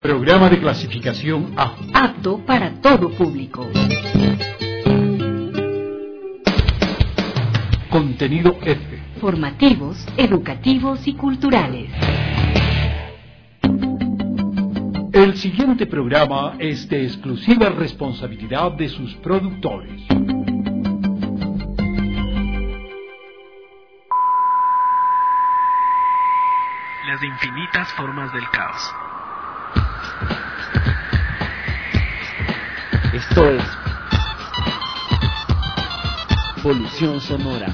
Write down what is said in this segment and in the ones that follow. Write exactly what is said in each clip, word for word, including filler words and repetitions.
Programa de clasificación A. Apto para todo público. Contenido F. Formativos, educativos y culturales. El siguiente programa es de exclusiva responsabilidad de sus productores. Las infinitas formas del caos. Esto es Polución Sonora.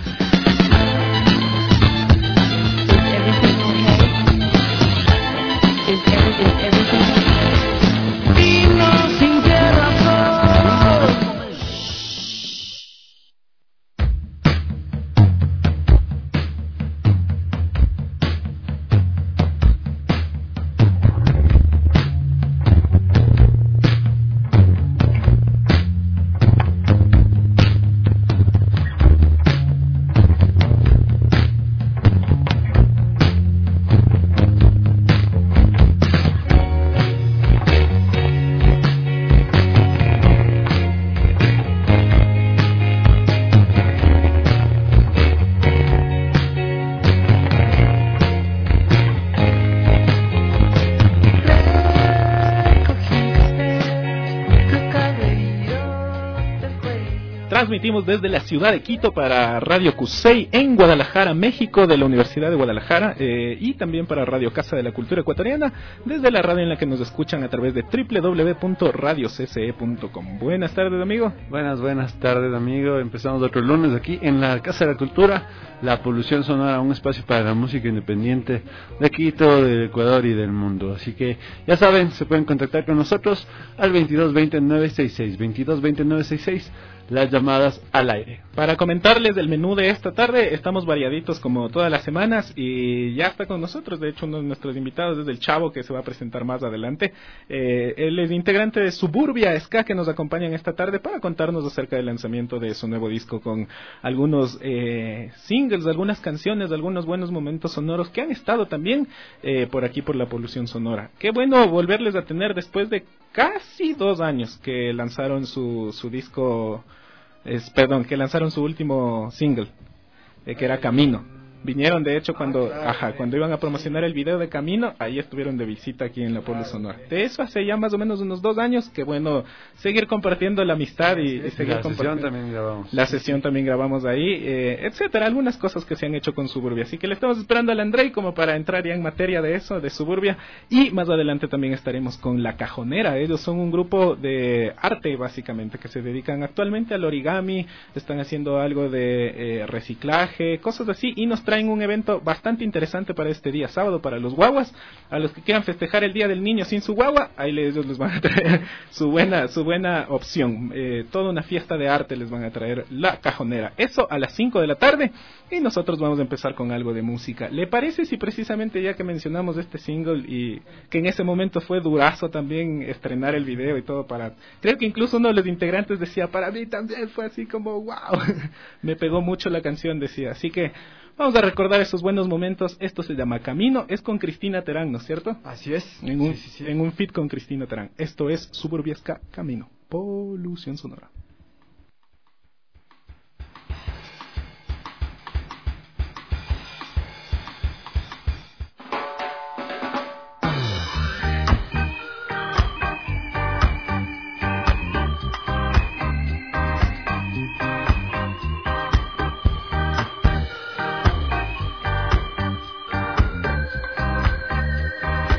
Transmitimos desde la ciudad de Quito para Radio Cusey en Guadalajara, México, de la Universidad de Guadalajara, eh, y también para Radio Casa de la Cultura Ecuatoriana, desde la radio en la que nos escuchan a través de doble u doble u doble u punto radio c c e punto com. Buenas tardes, amigo. Buenas, buenas tardes, amigo. Empezamos otro lunes aquí en la Casa de la Cultura, la Polución Sonora, un espacio para la música independiente de Quito, del Ecuador y del mundo. Así que ya saben, se pueden contactar con nosotros al veintidós veinte nueve sesenta y seis, veintidós veinte nueve sesenta y seis, las llamadas al aire. Para comentarles del menú de esta tarde, estamos variaditos como todas las semanas y ya está con nosotros, de hecho, uno de nuestros invitados es el Chavo, que se va a presentar más adelante. Eh, él es integrante de Suburbia Ska, que nos acompaña en esta tarde para contarnos acerca del lanzamiento de su nuevo disco con algunos eh, singles, algunas canciones, algunos buenos momentos sonoros que han estado también eh, por aquí por la Polución Sonora. Qué bueno volverles a tener después de casi dos años que lanzaron su, su disco... Es, perdón, que lanzaron su último single, eh, que era Camino. Vinieron, de hecho, cuando ah, claro, ajá, cuando iban a promocionar el video de Camino, ahí estuvieron de visita aquí en la Puebla claro, Sonora. De eso hace ya más o menos unos dos años, que bueno, seguir compartiendo la amistad y, y seguir la compartiendo. Sesión también grabamos. La sesión también grabamos ahí, eh, etcétera, algunas cosas que se han hecho con Suburbia. Así que le estamos esperando al Andrei como para entrar ya en materia de eso, de Suburbia. Y más adelante también estaremos con La Cajonera. Ellos son un grupo de arte, básicamente, que se dedican actualmente al origami, están haciendo algo de eh, reciclaje, cosas así, y nos traen un evento bastante interesante para este día sábado para los guaguas. A los que quieran festejar el Día del Niño sin su guagua, ahí les, ellos les van a traer su buena su buena opción. Eh, toda una fiesta de arte les van a traer La Cajonera. Eso a las cinco de la tarde, y nosotros vamos a empezar con algo de música. ¿Le parece si precisamente, ya que mencionamos este single y que en ese momento fue durazo también estrenar el video y todo, para... Creo que incluso uno de los integrantes decía, para mí también fue así como wow, me pegó mucho la canción, decía. Así que vamos a recordar esos buenos momentos. Esto se llama Camino, es con Cristina Terán, ¿no es cierto? Así es. En un, sí, sí, sí. En un feat con Cristina Terán. Esto es Suburbia Ska, Camino, Polución Sonora.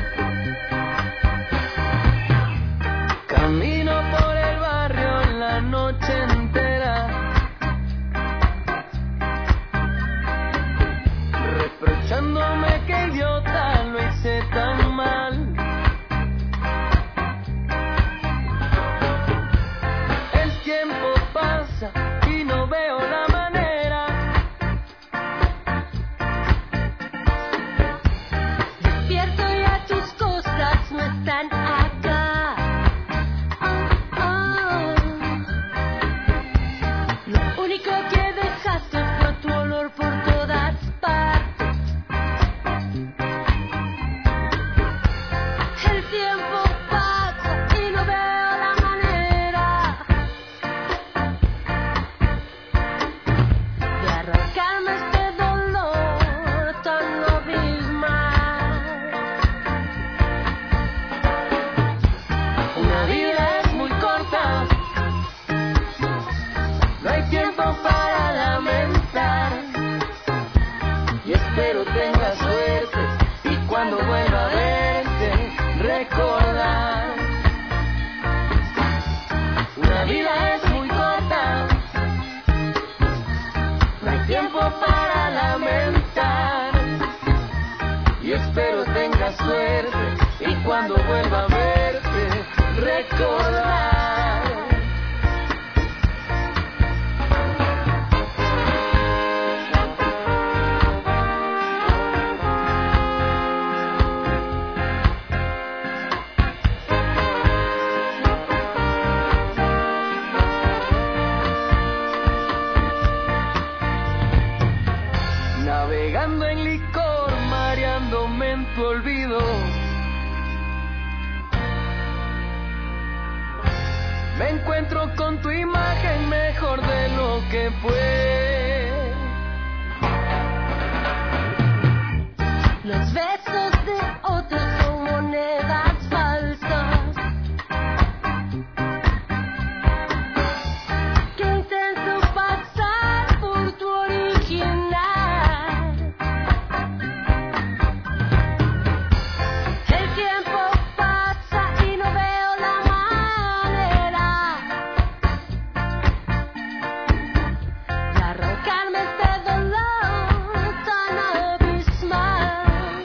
Camino por el barrio en la noche. vuelva a verte, recordar. Navegando en licor, mareándome en tu olvido. Me encuentro con tu imagen mejor de lo que fue. Los besos de otros son monedas falsas. Qué intenso pasar por tu original. El tiempo pasa y no veo la manera de arrancarme este dolor tan abismal.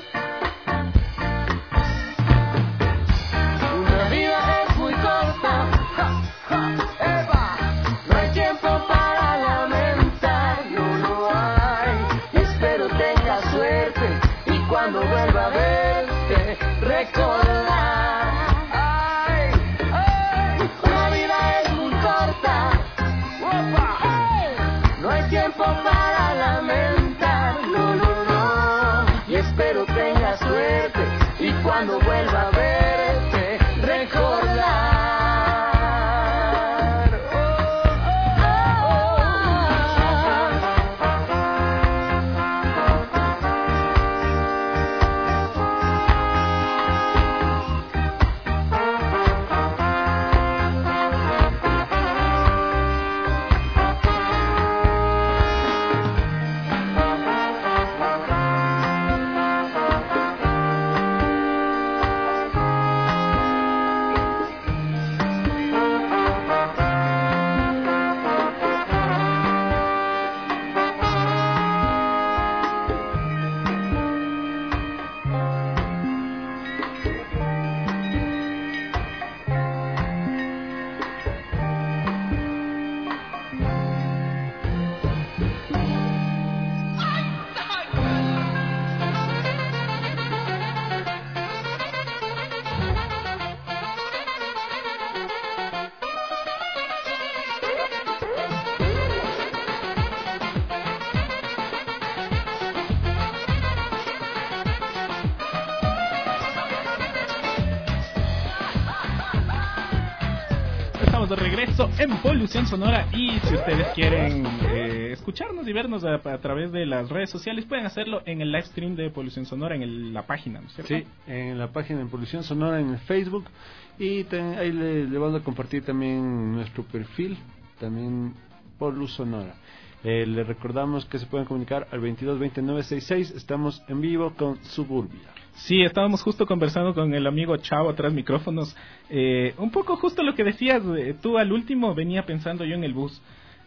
Una vida es muy corta, ja, ja, Eva. No hay tiempo para lamentar, no lo hay. Espero tenga suerte y cuando vuelva a verte, recordar. Ay, ay, una vida es muy corta, opa. No hay tiempo para lamentar, no, no, no. Y espero tenga suerte y cuando vuelva a verte, recordar. Oh, oh, Estamos de regreso en Polución Sonora y si ustedes quieren eh, escucharnos y vernos a, a través de las redes sociales pueden hacerlo en el live stream de Polución Sonora en el, la página, ¿no es cierto? Sí, en la página de Polución Sonora en el Facebook y ten, ahí le, le vamos a compartir también nuestro perfil, también Polu Sonora. Eh, le recordamos que se pueden comunicar al veintidós veintinueve sesenta y seis, estamos en vivo con Suburbia. Sí, estábamos justo conversando con el amigo Chavo tras micrófonos. Eh, un poco justo lo que decías, eh, tú al último venía pensando yo en el bus.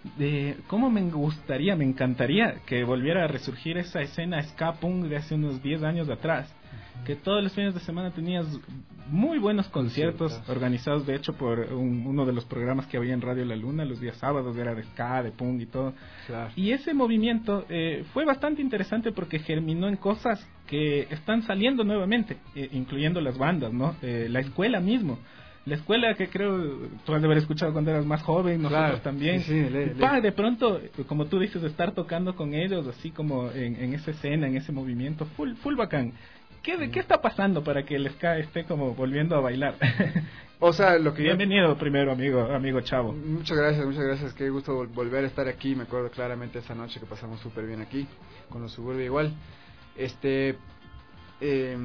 De cómo me gustaría, me encantaría que volviera a resurgir esa escena ska punk de hace unos diez años atrás. Que todos los fines de semana tenías muy buenos conciertos sí, organizados de hecho por un, uno de los programas que había en Radio La Luna los días sábados, era de ska, de punk y todo. Claro. Y ese movimiento eh, fue bastante interesante porque germinó en cosas que están saliendo nuevamente, eh, incluyendo las bandas, ¿no? Eh, la escuela mismo. La escuela que creo tú has de haber escuchado cuando eras más joven, nosotros claro, también. Sí, sí, le, pa, de pronto, como tú dices, estar tocando con ellos, así como en, en esa escena, en ese movimiento, full, full bacán. ¿Qué, ¿Qué está pasando para que el ska esté como volviendo a bailar? O sea, lo que Bienvenido yo... primero, amigo amigo Chavo. Muchas gracias, muchas gracias. Qué gusto volver a estar aquí. Me acuerdo claramente esa noche que pasamos súper bien aquí, con los Suburbia igual. Este... Eh,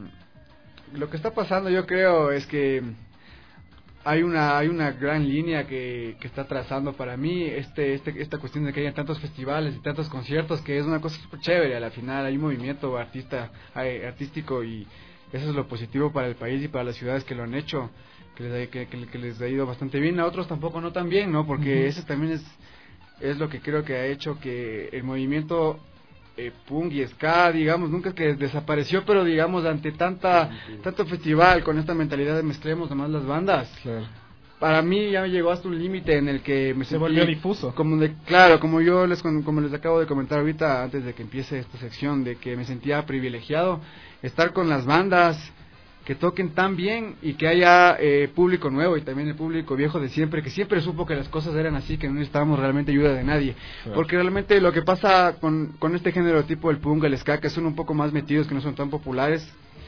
lo que está pasando yo creo es que hay una hay una gran línea que, que está trazando para mí este este esta cuestión de que haya tantos festivales y tantos conciertos, que es una cosa súper chévere. A la final hay un movimiento artista hay, artístico y eso es lo positivo para el país y para las ciudades que lo han hecho, que les ha, que, que, que les ha ido bastante bien. A otros tampoco no tan bien, ¿no? Porque uh-huh. eso también es es lo que creo que ha hecho que el movimiento eh, punk y ska, digamos, nunca es que desapareció, pero digamos, ante tanta tanto festival, con esta mentalidad de mezclemos nomás las bandas, Claro. para mí ya me llegó hasta un límite en el que me Se sentí volvió difuso. como de, claro, como yo les como les acabo de comentar ahorita antes de que empiece esta sección, de que me sentía privilegiado estar con las bandas que toquen tan bien y que haya eh, público nuevo y también el público viejo de siempre, que siempre supo que las cosas eran así, que no necesitábamos realmente ayuda de nadie. Claro. Porque realmente lo que pasa con, con este género tipo el punk, el ska, que son un poco más metidos, que no son tan populares,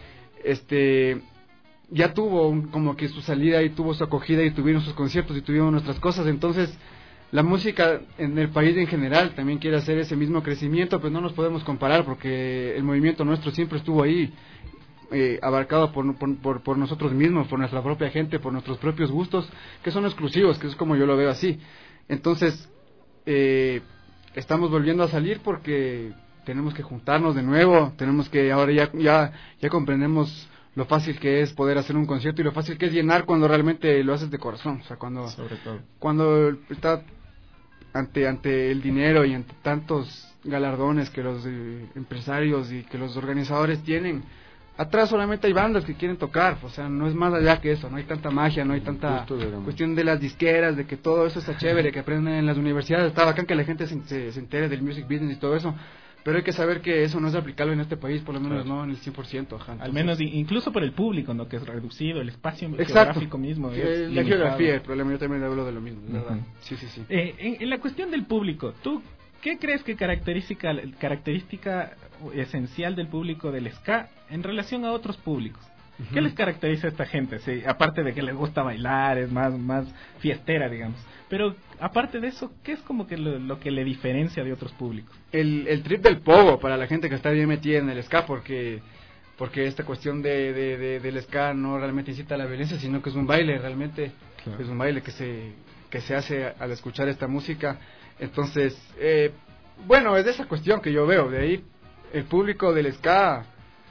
este ya tuvo un, como que su salida y tuvo su acogida y tuvieron sus conciertos y tuvieron nuestras cosas. Entonces la música en el país en general también quiere hacer ese mismo crecimiento, pero no nos podemos comparar porque el movimiento nuestro siempre estuvo ahí, eh, abarcado por, por, por, por nosotros mismos, por nuestra propia gente, por nuestros propios gustos, que son exclusivos, que es como yo lo veo así. Entonces, eh, estamos volviendo a salir porque tenemos que juntarnos de nuevo, tenemos que, ahora ya, ya, ya comprendemos lo fácil que es poder hacer un concierto y lo fácil que es llenar cuando realmente lo haces de corazón, o sea, cuando, Sobre todo. cuando está ante, ante el dinero y ante tantos galardones que los eh, empresarios y que los organizadores tienen. Atrás solamente hay bandas que quieren tocar, o sea, no es más allá que eso, no hay tanta magia, no hay tanta cuestión de las disqueras, de que todo eso está chévere, que aprenden en las universidades, está bacán que la gente se, se, se entere del music business y todo eso, pero hay que saber que eso no es aplicable en este país, por lo menos claro. no en el cien por ciento. Ajá, al menos incluso por el público, ¿no? Que es reducido, el espacio exacto. geográfico mismo. Es es la limitado. geografía, el problema, yo también hablo de lo mismo, uh-huh. ¿verdad? Sí, sí, sí. Eh, en, en la cuestión del público, ¿tú qué crees que característica, característica esencial del público del ska en relación a otros públicos? Uh-huh. ¿Qué les caracteriza a esta gente? Sí, aparte de que les gusta bailar, es más, más fiestera, digamos. Pero aparte de eso, ¿qué es como que lo, lo que le diferencia de otros públicos? El, el trip del pogo para la gente que está bien metida en el ska, porque porque esta cuestión de, de, de del ska no realmente incita a la violencia, sino que es un baile, realmente claro. es un baile que se que se hace al escuchar esta música. Entonces, eh, bueno, es de esa cuestión que yo veo. De ahí, el público del ska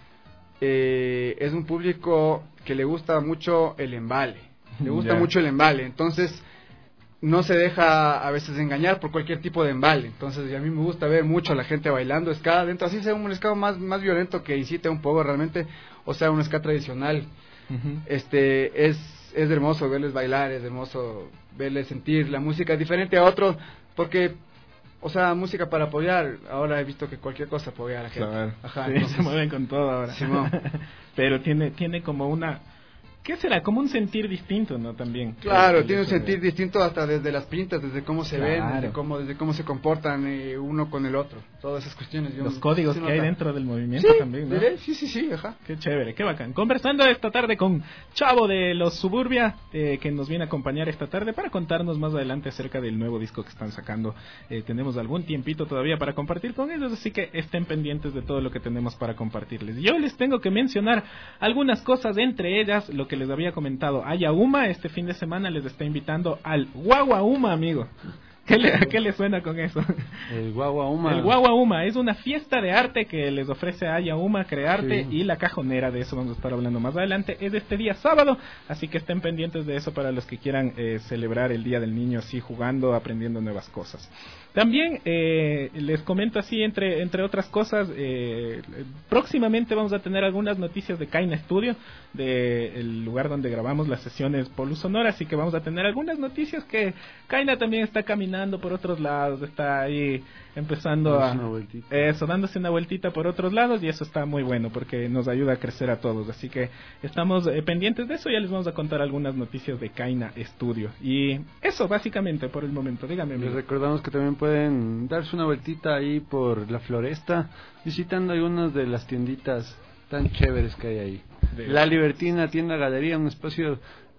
eh, es un público que le gusta mucho el embale, le gusta yeah. mucho el embale. Entonces, no se deja a veces engañar por cualquier tipo de embale. Entonces, y a mí me gusta ver mucho a la gente bailando ska dentro, así sea un ska más, más violento que incite un poco realmente, o sea, un ska tradicional. Uh-huh. Este, es, es hermoso verles bailar, es hermoso verles sentir la música diferente a otros, porque, o sea, música para apoyar, ahora he visto que cualquier cosa apoya a la gente. Claro. Ajá, sí, entonces, se mueven con todo ahora. Sí, no. Pero tiene, tiene como una... ¿Qué será? Como un sentir distinto, ¿no? También. Claro, tiene un sentir de... distinto hasta desde las pintas, desde cómo se claro. ven, desde cómo, desde cómo se comportan eh, uno con el otro. Todas esas cuestiones. Yo Los códigos que hay dentro del movimiento sí, también, ¿no? ¿Diré? Sí, sí, sí, ajá. Qué chévere, qué bacán. Conversando esta tarde con Chavo de los Suburbia, eh, que nos viene a acompañar esta tarde para contarnos más adelante acerca del nuevo disco que están sacando. Eh, tenemos algún tiempito todavía para compartir con ellos, así que estén pendientes de todo lo que tenemos para compartirles. Yo les tengo que mencionar algunas cosas, entre ellas lo que les había comentado. Ayauma este fin de semana les está invitando al Guaguauma, amigo. ¿Qué le, ¿Qué le suena con eso? El Guaguauma. El Guaguauma es una fiesta de arte que les ofrece Ayauma Crearte sí. y La Cajonera, de eso vamos a estar hablando más adelante. Es este día sábado, así que estén pendientes de eso para los que quieran eh, celebrar el Día del Niño así, jugando, aprendiendo nuevas cosas. También eh, les comento así, entre entre otras cosas, eh, próximamente vamos a tener algunas noticias de Kaina Studio, de el lugar donde grabamos las sesiones Polu Sonora, así que vamos a tener algunas noticias que Kaina también está caminando por otros lados, está ahí empezando a eso, dándose una vueltita por otros lados, y eso está muy bueno porque nos ayuda a crecer a todos, así que estamos eh, pendientes de eso. Ya les vamos a contar algunas noticias de Kaina Studio, y eso básicamente por el momento. Dígame, amigo. Les recordamos que también pueden darse una vueltita ahí por la Floresta, visitando algunas de las tienditas tan chéveres que hay ahí. De... La Libertina, tienda galería, un espacio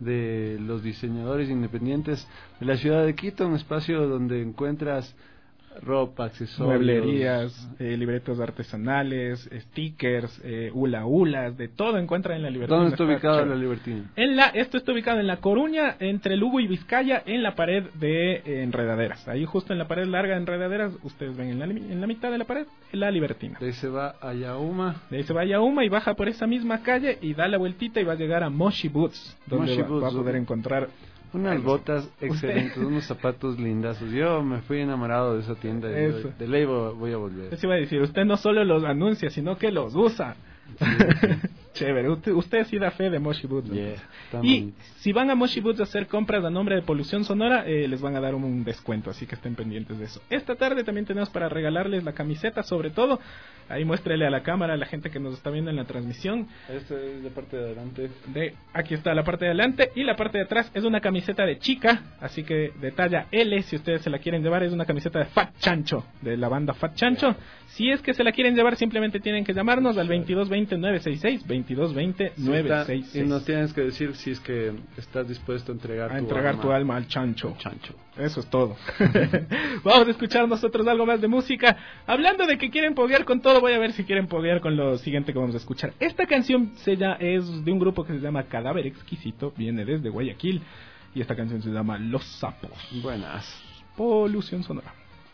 de los diseñadores independientes de la ciudad de Quito, un espacio donde encuentras ropa, accesorios, mueblerías, eh, libretos artesanales, stickers, eh, hula hulas, de todo encuentran en la Libertina. ¿Dónde está ubicada la Libertina? En la, esto está ubicado en La Coruña, entre Lugo y Vizcaya, en la pared de eh, Enredaderas. Ahí justo en la pared larga de Enredaderas, ustedes ven en la, en la mitad de la pared, la Libertina. De ahí se va a Ayauma. De ahí se va a Ayauma y baja por esa misma calle y da la vueltita y va a llegar a Moshi Boots, donde Moshi va, Boots, va a poder ¿no? encontrar Unas botas excelentes, unos zapatos lindazos. Yo me fui enamorado de esa tienda. Eso. De, de ley voy a volver. Eso iba a decir, usted no solo los anuncia, sino que los usa. Sí, sí. Chévere, usted, usted sí da fe de Moshi Boots. Yeah, y bonito. si van a Moshi Boots a hacer compras a nombre de Polución Sonora, eh, les van a dar un, un descuento, así que estén pendientes de eso. Esta tarde también tenemos para regalarles la camiseta, sobre todo. Ahí muéstrele a la cámara, a la gente que nos está viendo en la transmisión. Esta es la parte de adelante. De, aquí está la parte de adelante y la parte de atrás es una camiseta de chica, así que de talla L, si ustedes se la quieren llevar, es una camiseta de Fat Chancho, de la banda Fat Chancho. Si es que se la quieren llevar, simplemente tienen que llamarnos al veintidós veinte nueve sesenta y seis, veintidós veinte nueve sesenta y seis. Y nos tienes que decir si es que estás dispuesto a entregar, a tu, entregar alma. tu alma al chancho. Al chancho. Eso es todo. Vamos a escuchar nosotros algo más de música. Hablando de que quieren poguear con todo, voy a ver si quieren poguear con lo siguiente que vamos a escuchar. Esta canción se llama, es de un grupo que se llama Cadáver Exquisito, viene desde Guayaquil, y esta canción se llama Los Sapos. Buenas. Polución Sonora.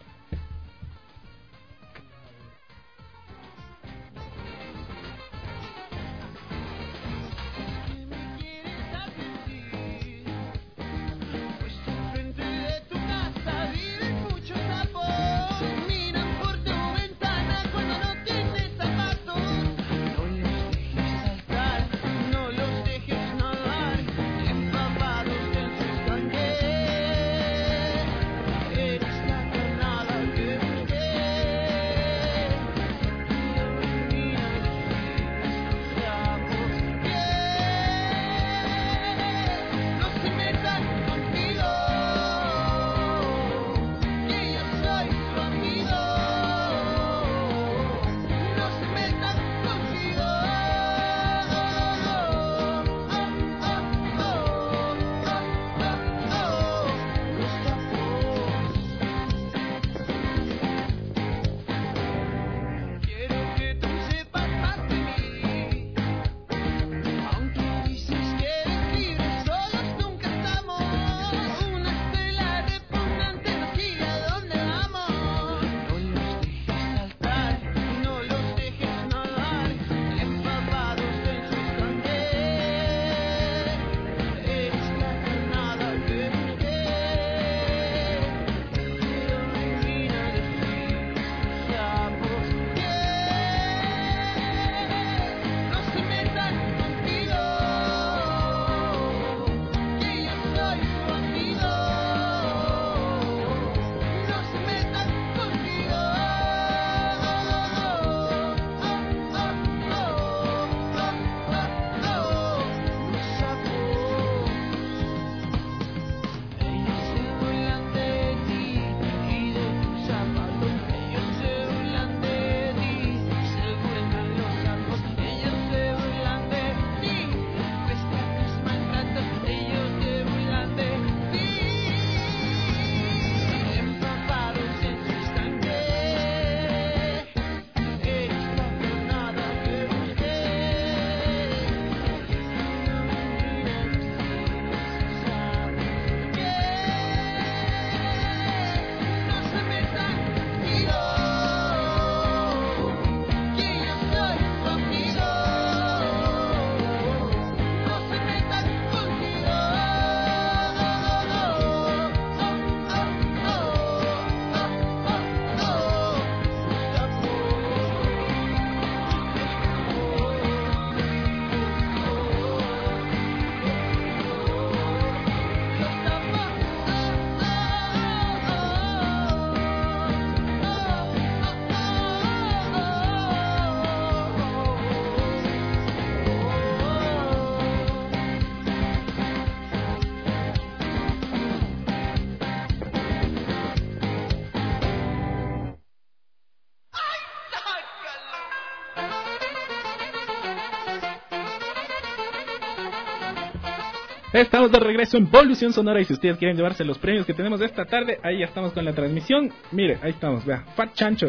Estamos de regreso en Polución Sonora y si ustedes quieren llevarse los premios que tenemos esta tarde, ahí ya estamos con la transmisión. Mire, ahí estamos, vea, Fat Chancho,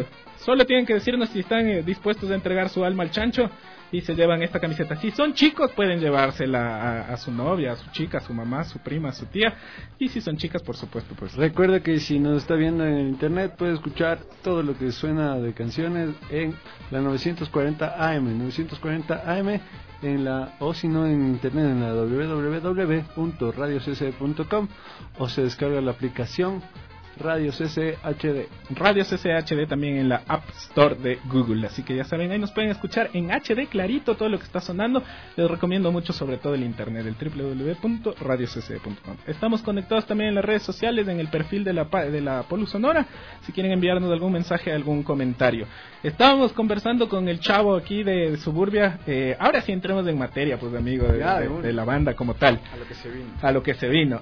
Solo tienen que decirnos si están eh, dispuestos a entregar su alma al chancho y se llevan esta camiseta. Si son chicos, pueden llevársela a, a su novia, a su chica, a su mamá, a su prima, a su tía. Y si son chicas, por supuesto, pues. Recuerda que si nos está viendo en el internet, puede escuchar todo lo que suena de canciones en la novecientos cuarenta A M, novecientos cuarenta A M, en la, o si no en internet en la doble u doble u doble u punto radio c c punto com, o se descarga la aplicación Radio C C H D. Radio C C H D también en la App Store de Google. Así que ya saben, ahí nos pueden escuchar en H D clarito todo lo que está sonando. Les recomiendo mucho, sobre todo el internet, el doble u doble u doble u punto radio c c punto com. Estamos conectados también en las redes sociales, en el perfil de la, de la Polu Sonora, si quieren enviarnos algún mensaje, algún comentario. Estábamos conversando con el chavo aquí de, de Suburbia. Eh, ahora sí entremos en materia, pues, amigo, de, de, de la banda como tal. A lo que se vino. A lo que se vino.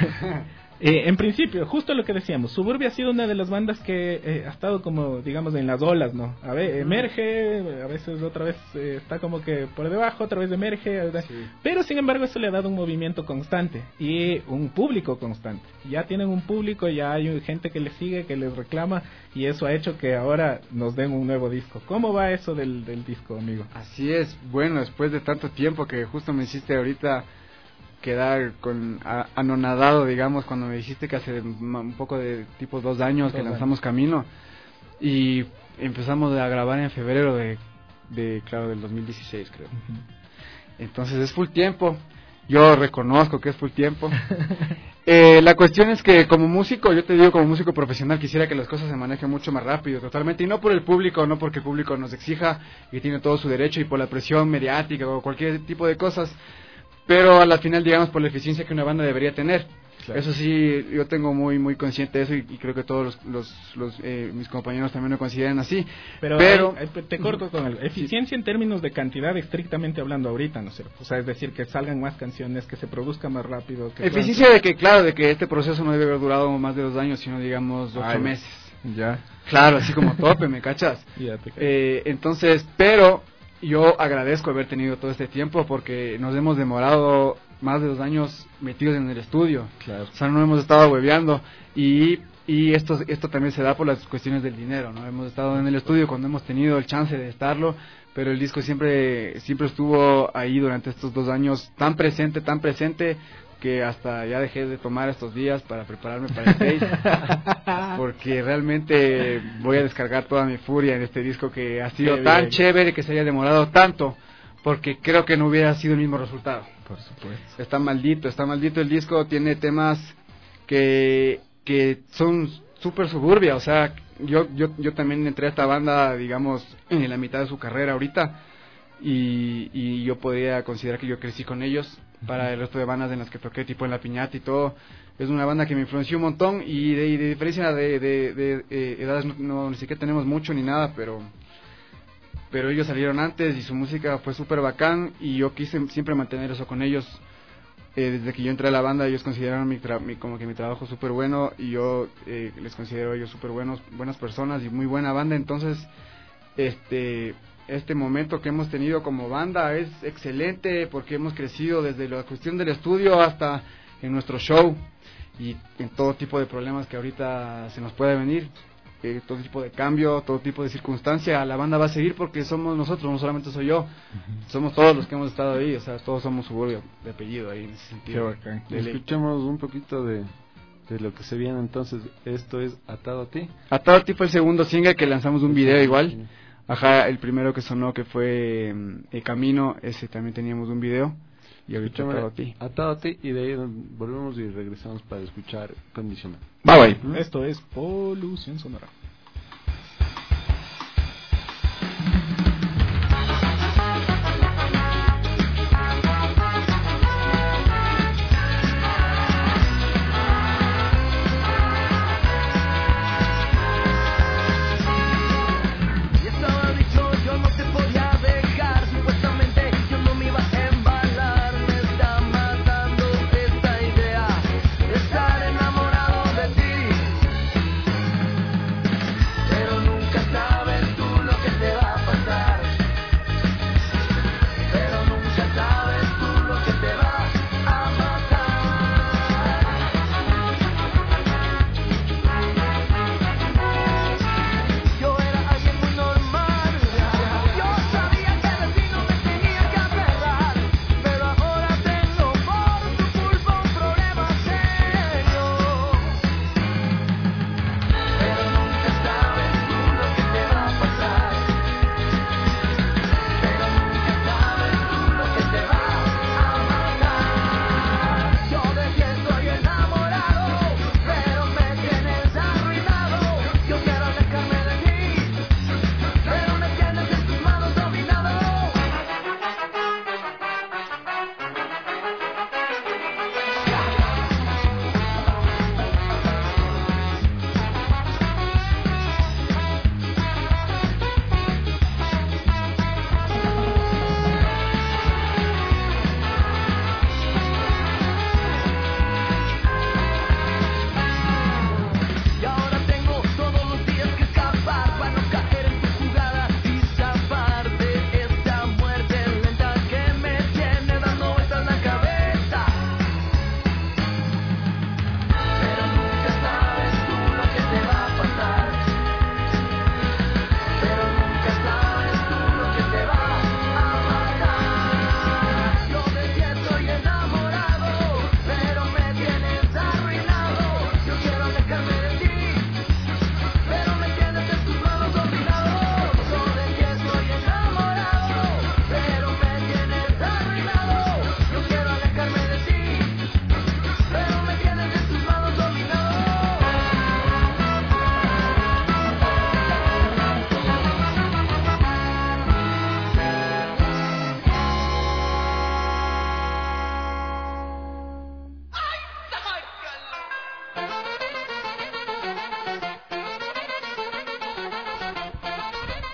Eh, en principio, justo lo que decíamos, Suburbia ha sido una de las bandas que eh, ha estado como, digamos, en las olas, ¿no? A ver, emerge, a veces otra vez eh, está como que por debajo, otra vez emerge, sí. Pero sin embargo eso le ha dado un movimiento constante y un público constante. Ya tienen un público, ya hay gente que les sigue, que les reclama, y eso ha hecho que ahora nos den un nuevo disco. ¿Cómo va eso del, del disco, amigo? Así es, bueno, después de tanto tiempo que justo me hiciste ahorita quedar con a, anonadado, digamos, cuando me dijiste que hace un poco de tipo dos años que lanzamos Camino y empezamos a grabar en febrero de, de claro, del dos mil dieciséis, creo. Uh-huh. Entonces es full tiempo, yo reconozco que es full tiempo. eh, la cuestión es que como músico, yo te digo como músico profesional, quisiera que las cosas se manejen mucho más rápido, totalmente, y no por el público, no porque el público nos exija y tiene todo su derecho, y por la presión mediática o cualquier tipo de cosas, pero a la final, digamos, por la eficiencia que una banda debería tener. Claro. Eso sí, yo tengo muy muy consciente de eso, y, y creo que todos los, los, los eh, mis compañeros también lo consideran así. Pero, pero hay, hay, te corto con algo. Eficiencia sí. En términos de cantidad, estrictamente hablando ahorita, ¿no es cierto? O sea, es decir, que salgan más canciones, que se produzca más rápido. Que eficiencia de que, claro, de que este proceso no debe haber durado más de dos años, sino, digamos, ocho Ay, meses. Ya. Claro, así como tope, ¿me cachas? Ya te eh, entonces, pero yo agradezco haber tenido todo este tiempo, porque nos hemos demorado más de dos años metidos en el estudio. Claro. O sea, no hemos estado hueveando, y y esto esto también se da por las cuestiones del dinero, ¿no? Hemos estado en el estudio cuando hemos tenido el chance de estarlo, pero el disco siempre siempre estuvo ahí durante estos dos años, tan presente, tan presente, que hasta ya dejé de tomar estos días para prepararme para el stage, porque realmente voy a descargar toda mi furia en este disco, que ha sido Qué tan bien. Chévere, que se haya demorado tanto, porque creo que no hubiera sido el mismo resultado. Por supuesto. Está maldito, está maldito el disco, tiene temas que que son súper Suburbia, o sea, yo yo yo también entré a esta banda, digamos, en la mitad de su carrera ahorita, y, y yo podría considerar que yo crecí con ellos. Para el resto de bandas en las que toqué, tipo en La Piñata y todo, es una banda que me influenció un montón, y de, y de diferencia de, de, de, de edades no, no, ni siquiera tenemos mucho ni nada, pero pero ellos salieron antes y su música fue súper bacán, y yo quise siempre mantener eso con ellos. Eh, desde que yo entré a la banda, ellos consideraron mi, tra- mi como que mi trabajo súper bueno, y yo eh, les considero a ellos súper buenos, buenas personas y muy buena banda. Entonces, este este momento que hemos tenido como banda es excelente, porque hemos crecido desde la cuestión del estudio hasta en nuestro show, y en todo tipo de problemas que ahorita se nos puede venir, eh, todo tipo de cambio, todo tipo de circunstancia, la banda va a seguir, porque somos nosotros, no solamente soy yo, uh-huh. Somos todos los que hemos estado ahí, o sea, todos somos Suburbia de apellido ahí en ese sentido. Qué bacán. Escuchemos un poquito de, de lo que se viene entonces. Esto es Atado a Ti. Atado a Ti fue el segundo single que lanzamos, un video igual. Ajá, el primero que sonó, que fue eh, Camino, ese también teníamos un video. Y ahorita Atado a Ti. Atado a Ti, y de ahí volvemos y regresamos para escuchar Condicional. Bye bye. ¿Mm? Esto es Polución Sonora. Estar enamorado de ti.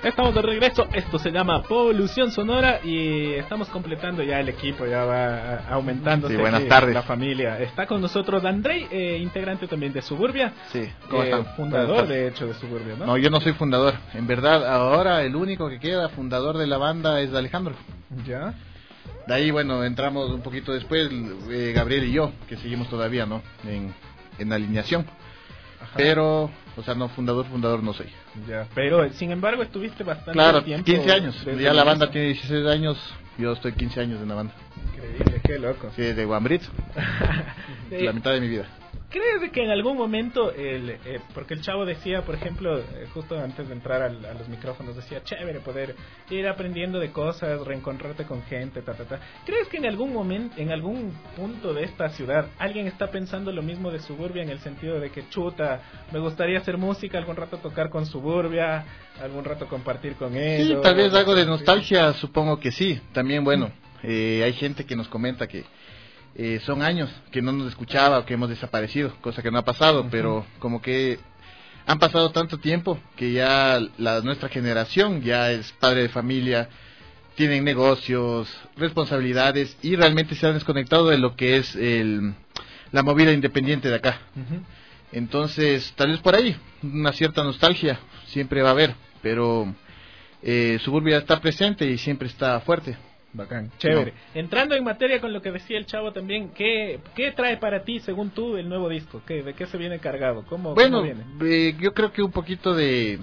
Estamos de regreso, esto se llama Polución Sonora y estamos completando ya el equipo, ya va aumentando sí, buenas tardes. La familia. Está con nosotros Andrei, eh, integrante también de Suburbia. Sí, ¿cómo eh, están? Fundador de hecho de Suburbia, ¿no? No, yo no soy fundador. En verdad, ahora el único que queda fundador de la banda es Alejandro. Ya. De ahí, bueno, entramos un poquito después, eh, Gabriel y yo, que seguimos todavía, ¿no? En, en alineación. Ajá. Pero, o sea, no, fundador, fundador no soy. Ya, pero sin embargo estuviste bastante claro, tiempo. quince años. Ya la banda tiene dieciséis años, yo estoy quince años en la banda. Increíble, qué loco. Sí, de Guambrito. Sí. La mitad de mi vida. ¿Crees de que en algún momento, el, eh, porque el chavo decía, por ejemplo, eh, justo antes de entrar al, a los micrófonos, decía, chévere poder ir aprendiendo de cosas, reencontrarte con gente, ta, ta, ta. ¿Crees que en algún momento, en algún punto de esta ciudad, alguien está pensando lo mismo de Suburbia en el sentido de que, chuta, me gustaría hacer música, algún rato tocar con Suburbia, algún rato compartir con ellos? Sí, tal vez algo de nostalgia, supongo que sí. También, bueno, eh, hay gente que nos comenta que Eh, son años que no nos escuchaba o que hemos desaparecido, cosa que no ha pasado, uh-huh. Pero como que han pasado tanto tiempo que ya la nuestra generación ya es padre de familia, tienen negocios, responsabilidades y realmente se han desconectado de lo que es el, la movida independiente de acá. Uh-huh. Entonces, tal vez por ahí, una cierta nostalgia siempre va a haber, pero eh, Suburbia está presente y siempre está fuerte. Bacán, chévere. No. Entrando en materia con lo que decía el chavo también, ¿qué, qué trae para ti, según tú, el nuevo disco? ¿Qué, ¿De qué se viene cargado? ¿Cómo, bueno, cómo viene? Eh, yo creo que un poquito de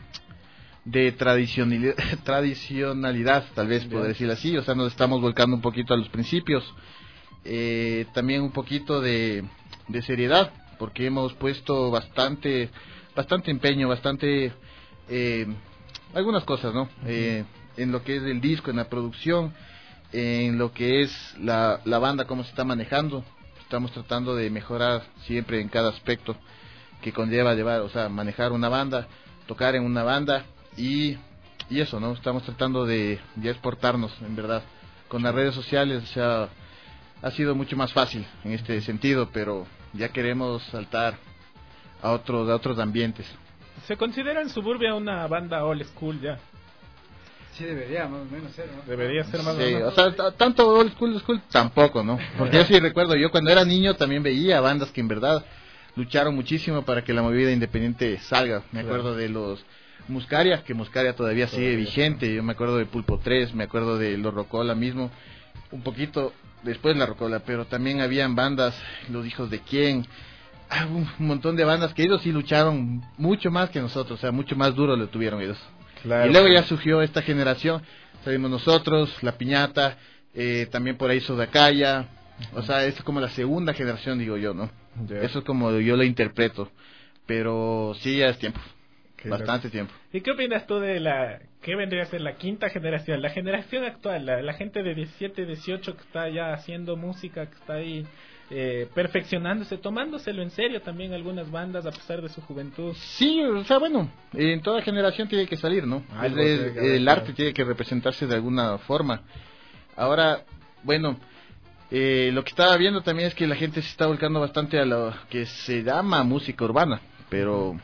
de tradicionalidad, tradicionalidad tal vez, poder decir así. O sea, nos estamos volcando un poquito a los principios. Eh, también un poquito de, de seriedad, porque hemos puesto bastante bastante empeño, bastante... Eh, algunas cosas, ¿no? Uh-huh. Eh, en lo que es el disco, en la producción, en lo que es la, la banda, cómo se está manejando. Estamos tratando de mejorar siempre en cada aspecto que conlleva llevar, o sea, manejar una banda, tocar en una banda y, y eso, ¿no? Estamos tratando de ya exportarnos, en verdad. Con las redes sociales, o sea, ha sido mucho más fácil en este sentido, pero ya queremos saltar a otros, a otros ambientes. ¿Se considera en Suburbia una banda old school ya? Sí, debería más o menos ser, ¿no? Debería ser más sí, o menos. O sea, t- tanto old school, old school tampoco, ¿no? Porque yo sí recuerdo, yo cuando era niño también veía bandas que en verdad lucharon muchísimo para que la movida independiente salga. Me acuerdo claro. de los Muscaria, que Muscaria todavía sigue todavía. vigente. Yo me acuerdo de Pulpo tres, me acuerdo de los Rocola mismo. Un poquito después la Rocola, pero también habían bandas, Los Hijos de Quién. Un montón de bandas que ellos sí lucharon mucho más que nosotros, o sea, mucho más duro lo tuvieron ellos. Claro, y luego ya surgió esta generación, salimos nosotros, La Piñata, eh, también por ahí Sodacaya, uh-huh. O sea, es como la segunda generación, digo yo, ¿no? Yeah. Eso es como yo lo interpreto, pero sí, ya es tiempo, qué bastante loco. tiempo. ¿Y qué opinas tú de la, qué vendría a ser la quinta generación, la generación actual, la, la gente de diecisiete, dieciocho que está ya haciendo música, que está ahí... Eh, perfeccionándose, tomándoselo en serio también algunas bandas a pesar de su juventud? Sí, o sea, bueno, en toda generación tiene que salir, ¿no? Ah, el, el, el, el arte tiene que representarse de alguna forma. Ahora, bueno, eh, lo que estaba viendo también es que la gente se está volcando bastante a lo que se llama música urbana, pero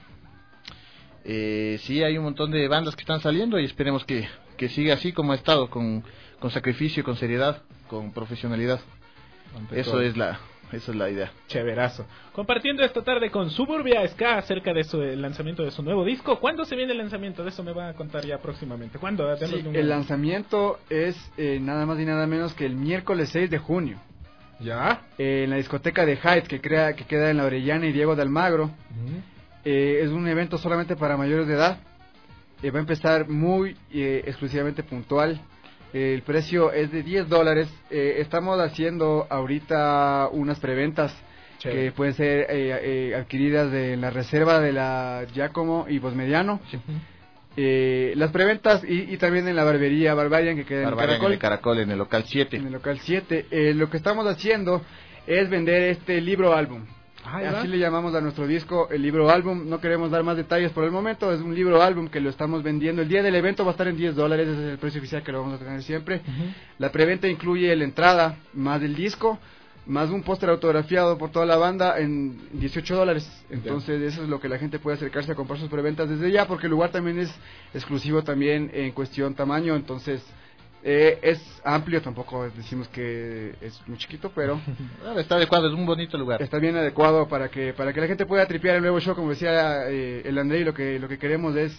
eh, sí hay un montón de bandas que están saliendo y esperemos que, que siga así como ha estado, con, con sacrificio, con seriedad, con profesionalidad. Ante Eso todo. es la... Esa es la idea. Chéverazo. Compartiendo esta tarde con Suburbia Ska acerca de su el lanzamiento de su nuevo disco. ¿Cuándo se viene el lanzamiento? De eso me van a contar ya próximamente. ¿Cuándo? Sí, el lanzamiento es eh, nada más y nada menos que el miércoles seis de junio. ¿Ya? Eh, en la discoteca de Hyde, que, crea, que queda en La Orellana y Diego de Almagro. Uh-huh. Eh, es un evento solamente para mayores de edad. Eh, va a empezar muy eh, exclusivamente puntual. El precio es de diez dólares. Eh, estamos haciendo ahorita unas preventas sí. que pueden ser eh, eh, adquiridas de la reserva de la Giacomo y Posmediano. Sí. Eh, las preventas y, y también en la barbería Barbarian, que queda Barbarian en Caracol. En el Caracol, en el local siete. En el local siete. Eh, lo que estamos haciendo es vender este libro álbum. Ay, Así ¿va? le llamamos a nuestro disco el libro álbum. No queremos dar más detalles por el momento. Es un libro álbum que lo estamos vendiendo. El día del evento va a estar en diez dólares. Ese es el precio oficial que lo vamos a tener siempre. Uh-huh. La preventa incluye la entrada más el disco. más un póster autografiado por toda la banda en dieciocho dólares. Entonces eso es lo que la gente puede acercarse a comprar sus preventas desde ya, porque el lugar también es exclusivo también en cuestión tamaño. Entonces eh, es amplio, tampoco decimos que es muy chiquito, pero está adecuado, es un bonito lugar. Está bien adecuado para que para que la gente pueda tripear el nuevo show. Como decía eh, el Andrei, lo que lo que queremos es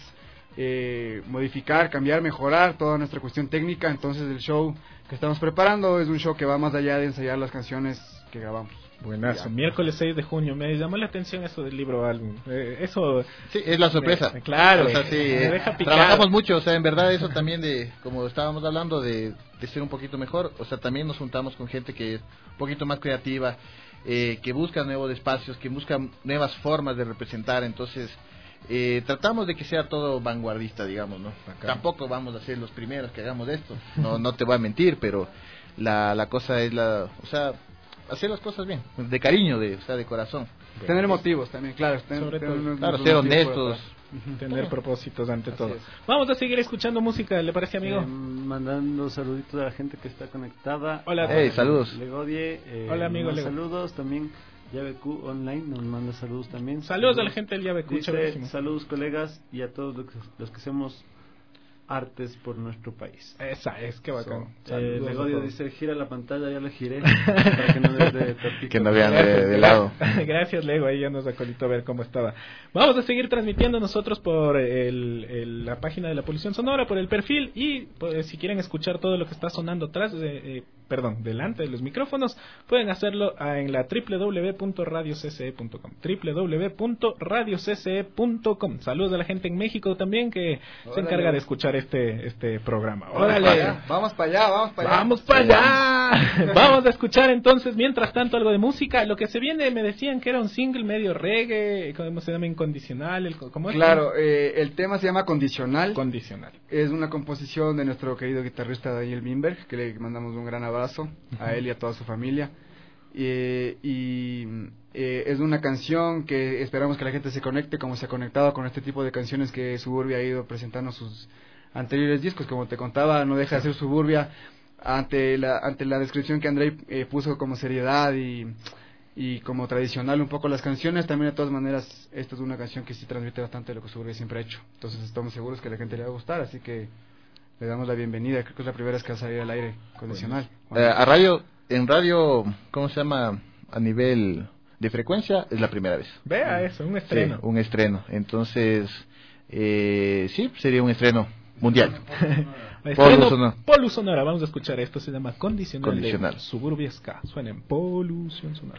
eh, modificar, cambiar, mejorar toda nuestra cuestión técnica. Entonces el show que estamos preparando es un show que va más allá de ensayar las canciones que grabamos. Buenazo, ya. Miércoles seis de junio, me llamó la atención eso del libro álbum. Eh, eso sí, es la sorpresa. Me, claro, o sea, sí, me deja picado. Trabajamos mucho, o sea, en verdad eso también de, como estábamos hablando, de, de ser un poquito mejor, o sea, también nos juntamos con gente que es un poquito más creativa, eh, que busca nuevos espacios, que busca nuevas formas de representar, entonces eh, tratamos de que sea todo vanguardista, digamos, ¿no? Acá. Tampoco vamos a ser los primeros que hagamos esto, no no te voy a mentir, pero la, la cosa es la, o sea, hacer las cosas bien, de cariño, de, o sea, de corazón. Tener motivos también, claro. Tener, Sobre tener todo, unos, claro, unos ser honestos. Uh-huh. Tener propósitos ante Así todo. Es. Vamos a seguir escuchando música, ¿le parece, amigo? Eh, mandando saluditos a la gente que está conectada. Hola. Hey, saludos. Legodie, eh, Hola, amigo nos Lego. Saludos también. Llave Q Online nos manda saludos también. Saludos a la gente del Llave Q. Dice, saludos colegas y a todos los que, los que hacemos artes por nuestro país. Esa es, qué bacán. So, eh, Legodio dice, gira la pantalla, ya la giré para que no des de tortito. Que no vean de, de lado. Gracias, Lego, ahí ya nos acolitó a ver cómo estaba. Vamos a seguir transmitiendo nosotros por el, el, la página de la Polución Sonora, por el perfil, y pues, si quieren escuchar todo lo que está sonando atrás, de, eh, perdón, delante de los micrófonos, pueden hacerlo en la doble u doble u doble u punto radio c c e punto com, doble u doble u doble u punto radio c c e punto com. Saludos a la gente en México también que Órale. se encarga de escuchar este este programa. Órale, vamos para allá, vamos para allá. Vamos para allá. Vamos a escuchar entonces, mientras tanto, algo de música. Lo que se viene, me decían que era un single medio reggae, ¿cómo se llama? Incondicional. El, ¿cómo es? Claro, eh, el tema se llama Condicional. Condicional. Es una composición de nuestro querido guitarrista Daniel Bimberg, que le mandamos un gran abrazo uh-huh. a él y a toda su familia. Eh, y eh, es una canción que esperamos que la gente se conecte como se ha conectado con este tipo de canciones que Suburbia ha ido presentando sus anteriores discos. Como te contaba, no deja de ser Suburbia ante la ante la descripción que Andrei eh, puso como seriedad y, y como tradicional un poco las canciones. También de todas maneras esta es una canción que sí transmite bastante lo que Suburbia siempre ha hecho, entonces estamos seguros que a la gente le va a gustar, así que le damos la bienvenida. Creo que es la primera vez que va a salir al aire Condicional. Bueno. Eh, a radio, en radio, ¿cómo se llama? A nivel de frecuencia, es la primera vez. Vea eso, un estreno. Sí, un estreno. Entonces, eh, sí, sería un estreno mundial. Polu Sonora. Polu Sonora, vamos a escuchar esto, se llama Condicional, Condicional. de Suburbia Ska. Suena en Polución Sonora.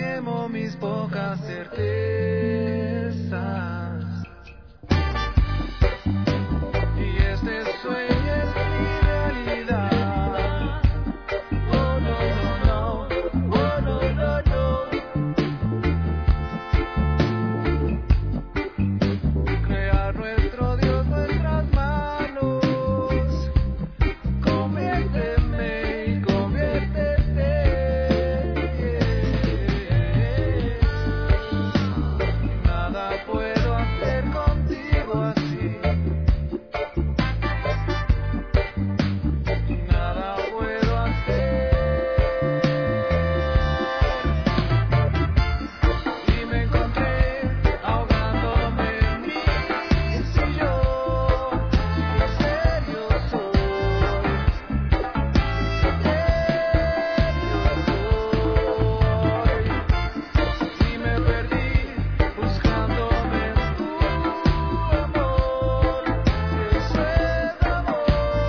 quemo mis pocas certezas. Y este sueño es mi realidad. Oh no, no, no, oh no, no, no. Crear nuestro Dios, nuestras manos. Conviérteme y conviértete. Nada puedo hacer contigo así. Nada puedo hacer. Y me encontré ahogándome en mi sillón. En serio soy. Y me perdí buscándome en tu amor. Eso es amor.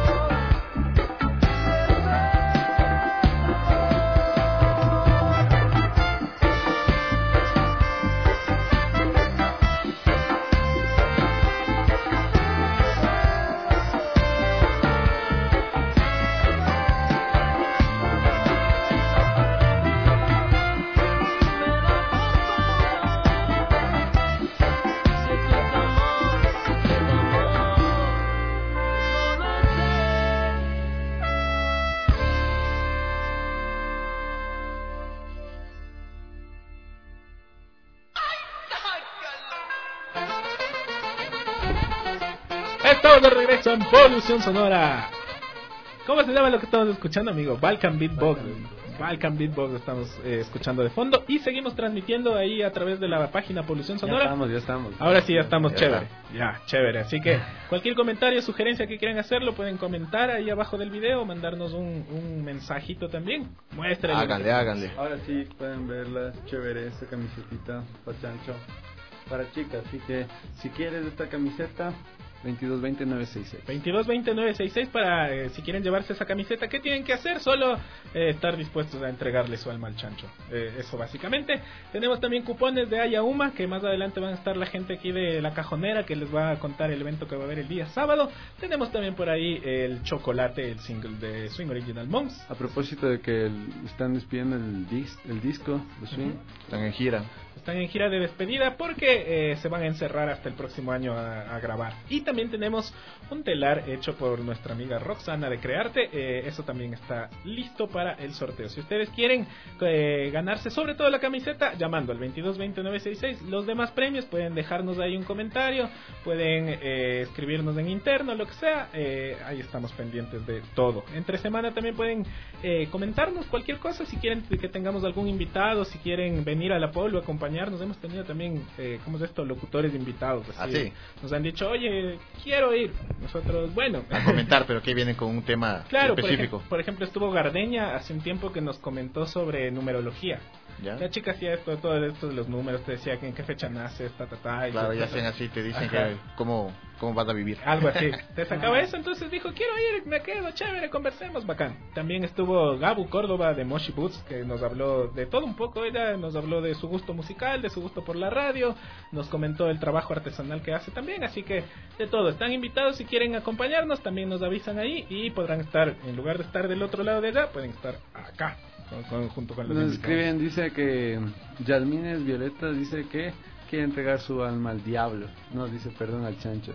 Estamos de regreso en Polución Sonora. ¿Cómo se llama lo que estamos escuchando, amigo? Balkan Beatbox. Balkan Beatbox estamos eh, escuchando de fondo. Y seguimos transmitiendo ahí a través de la página Polución Sonora. Ya estamos, ya estamos. Ahora sí, ya estamos, Ya chévere. está. Ya, chévere. Así que cualquier comentario, sugerencia que quieran hacerlo, pueden comentar ahí abajo del video, mandarnos un, un mensajito también. Muéstrenlo. Háganle, háganle. Ahora sí pueden verla, chévere esta camisetita para chancho, para chicas. Así que si quieres esta camiseta, veintidós veinte nueve sesenta y seis. veintidós veinte nueve sesenta y seis para eh, si quieren llevarse esa camiseta. ¿Qué tienen que hacer? Solo eh, estar dispuestos a entregarle su alma al chancho. Eh, eso básicamente. Tenemos también cupones de Ayauma, que más adelante van a estar la gente aquí de La Cajonera, que les va a contar el evento que va a haber el día sábado. Tenemos también por ahí el chocolate, el single de Swing Original Monks. A propósito de que el- están despidiendo el, dis- el disco de Swing. Están en gira. Están en gira de despedida porque eh, se van a encerrar hasta el próximo año a, a grabar. Y también tenemos un telar hecho por nuestra amiga Roxana de Crearte. Eh, eso también está listo para el sorteo. Si ustedes quieren eh, ganarse sobre todo la camiseta, llamando al veintidós veinte nueve sesenta y seis. Los demás premios pueden dejarnos ahí un comentario, pueden eh, escribirnos en interno, lo que sea. Eh, ahí estamos pendientes de todo. Entre semana también pueden eh, comentarnos cualquier cosa. Si quieren que tengamos algún invitado, si quieren venir a la Polo, acompañarnos. Hemos tenido también, eh, ¿cómo es esto? Locutores invitados. Así, Ah, sí. Nos han dicho, oye, quiero ir. Nosotros, bueno. A comentar, pero que vienen con un tema Claro, por, específico. ejem- por ejemplo, estuvo Gardeña hace un tiempo que nos comentó sobre numerología. ¿Ya? La chica hacía esto, todo esto de los números, te decía que en qué fecha naces, ta, ta, ta. y Claro, todo ya eso. hacen así, te dicen Ajá. que cómo, cómo vas a vivir. Algo así. Te sacaba eso, entonces dijo, quiero ir, me quedo, chévere, conversemos, bacán. También estuvo Gabu Córdoba de Moshi Boots, que nos habló de todo un poco. Ella nos habló de su gusto musical, de su gusto por la radio, nos comentó el trabajo artesanal que hace también, así que de todo. Están invitados, si quieren acompañarnos, también nos avisan ahí y podrán estar, en lugar de estar del otro lado de allá, pueden estar acá, con, con- junto con los Nos invitados. escriben, dice que Yasmines Violeta dice que quiere entregar su alma al diablo. No, dice perdón al chancho.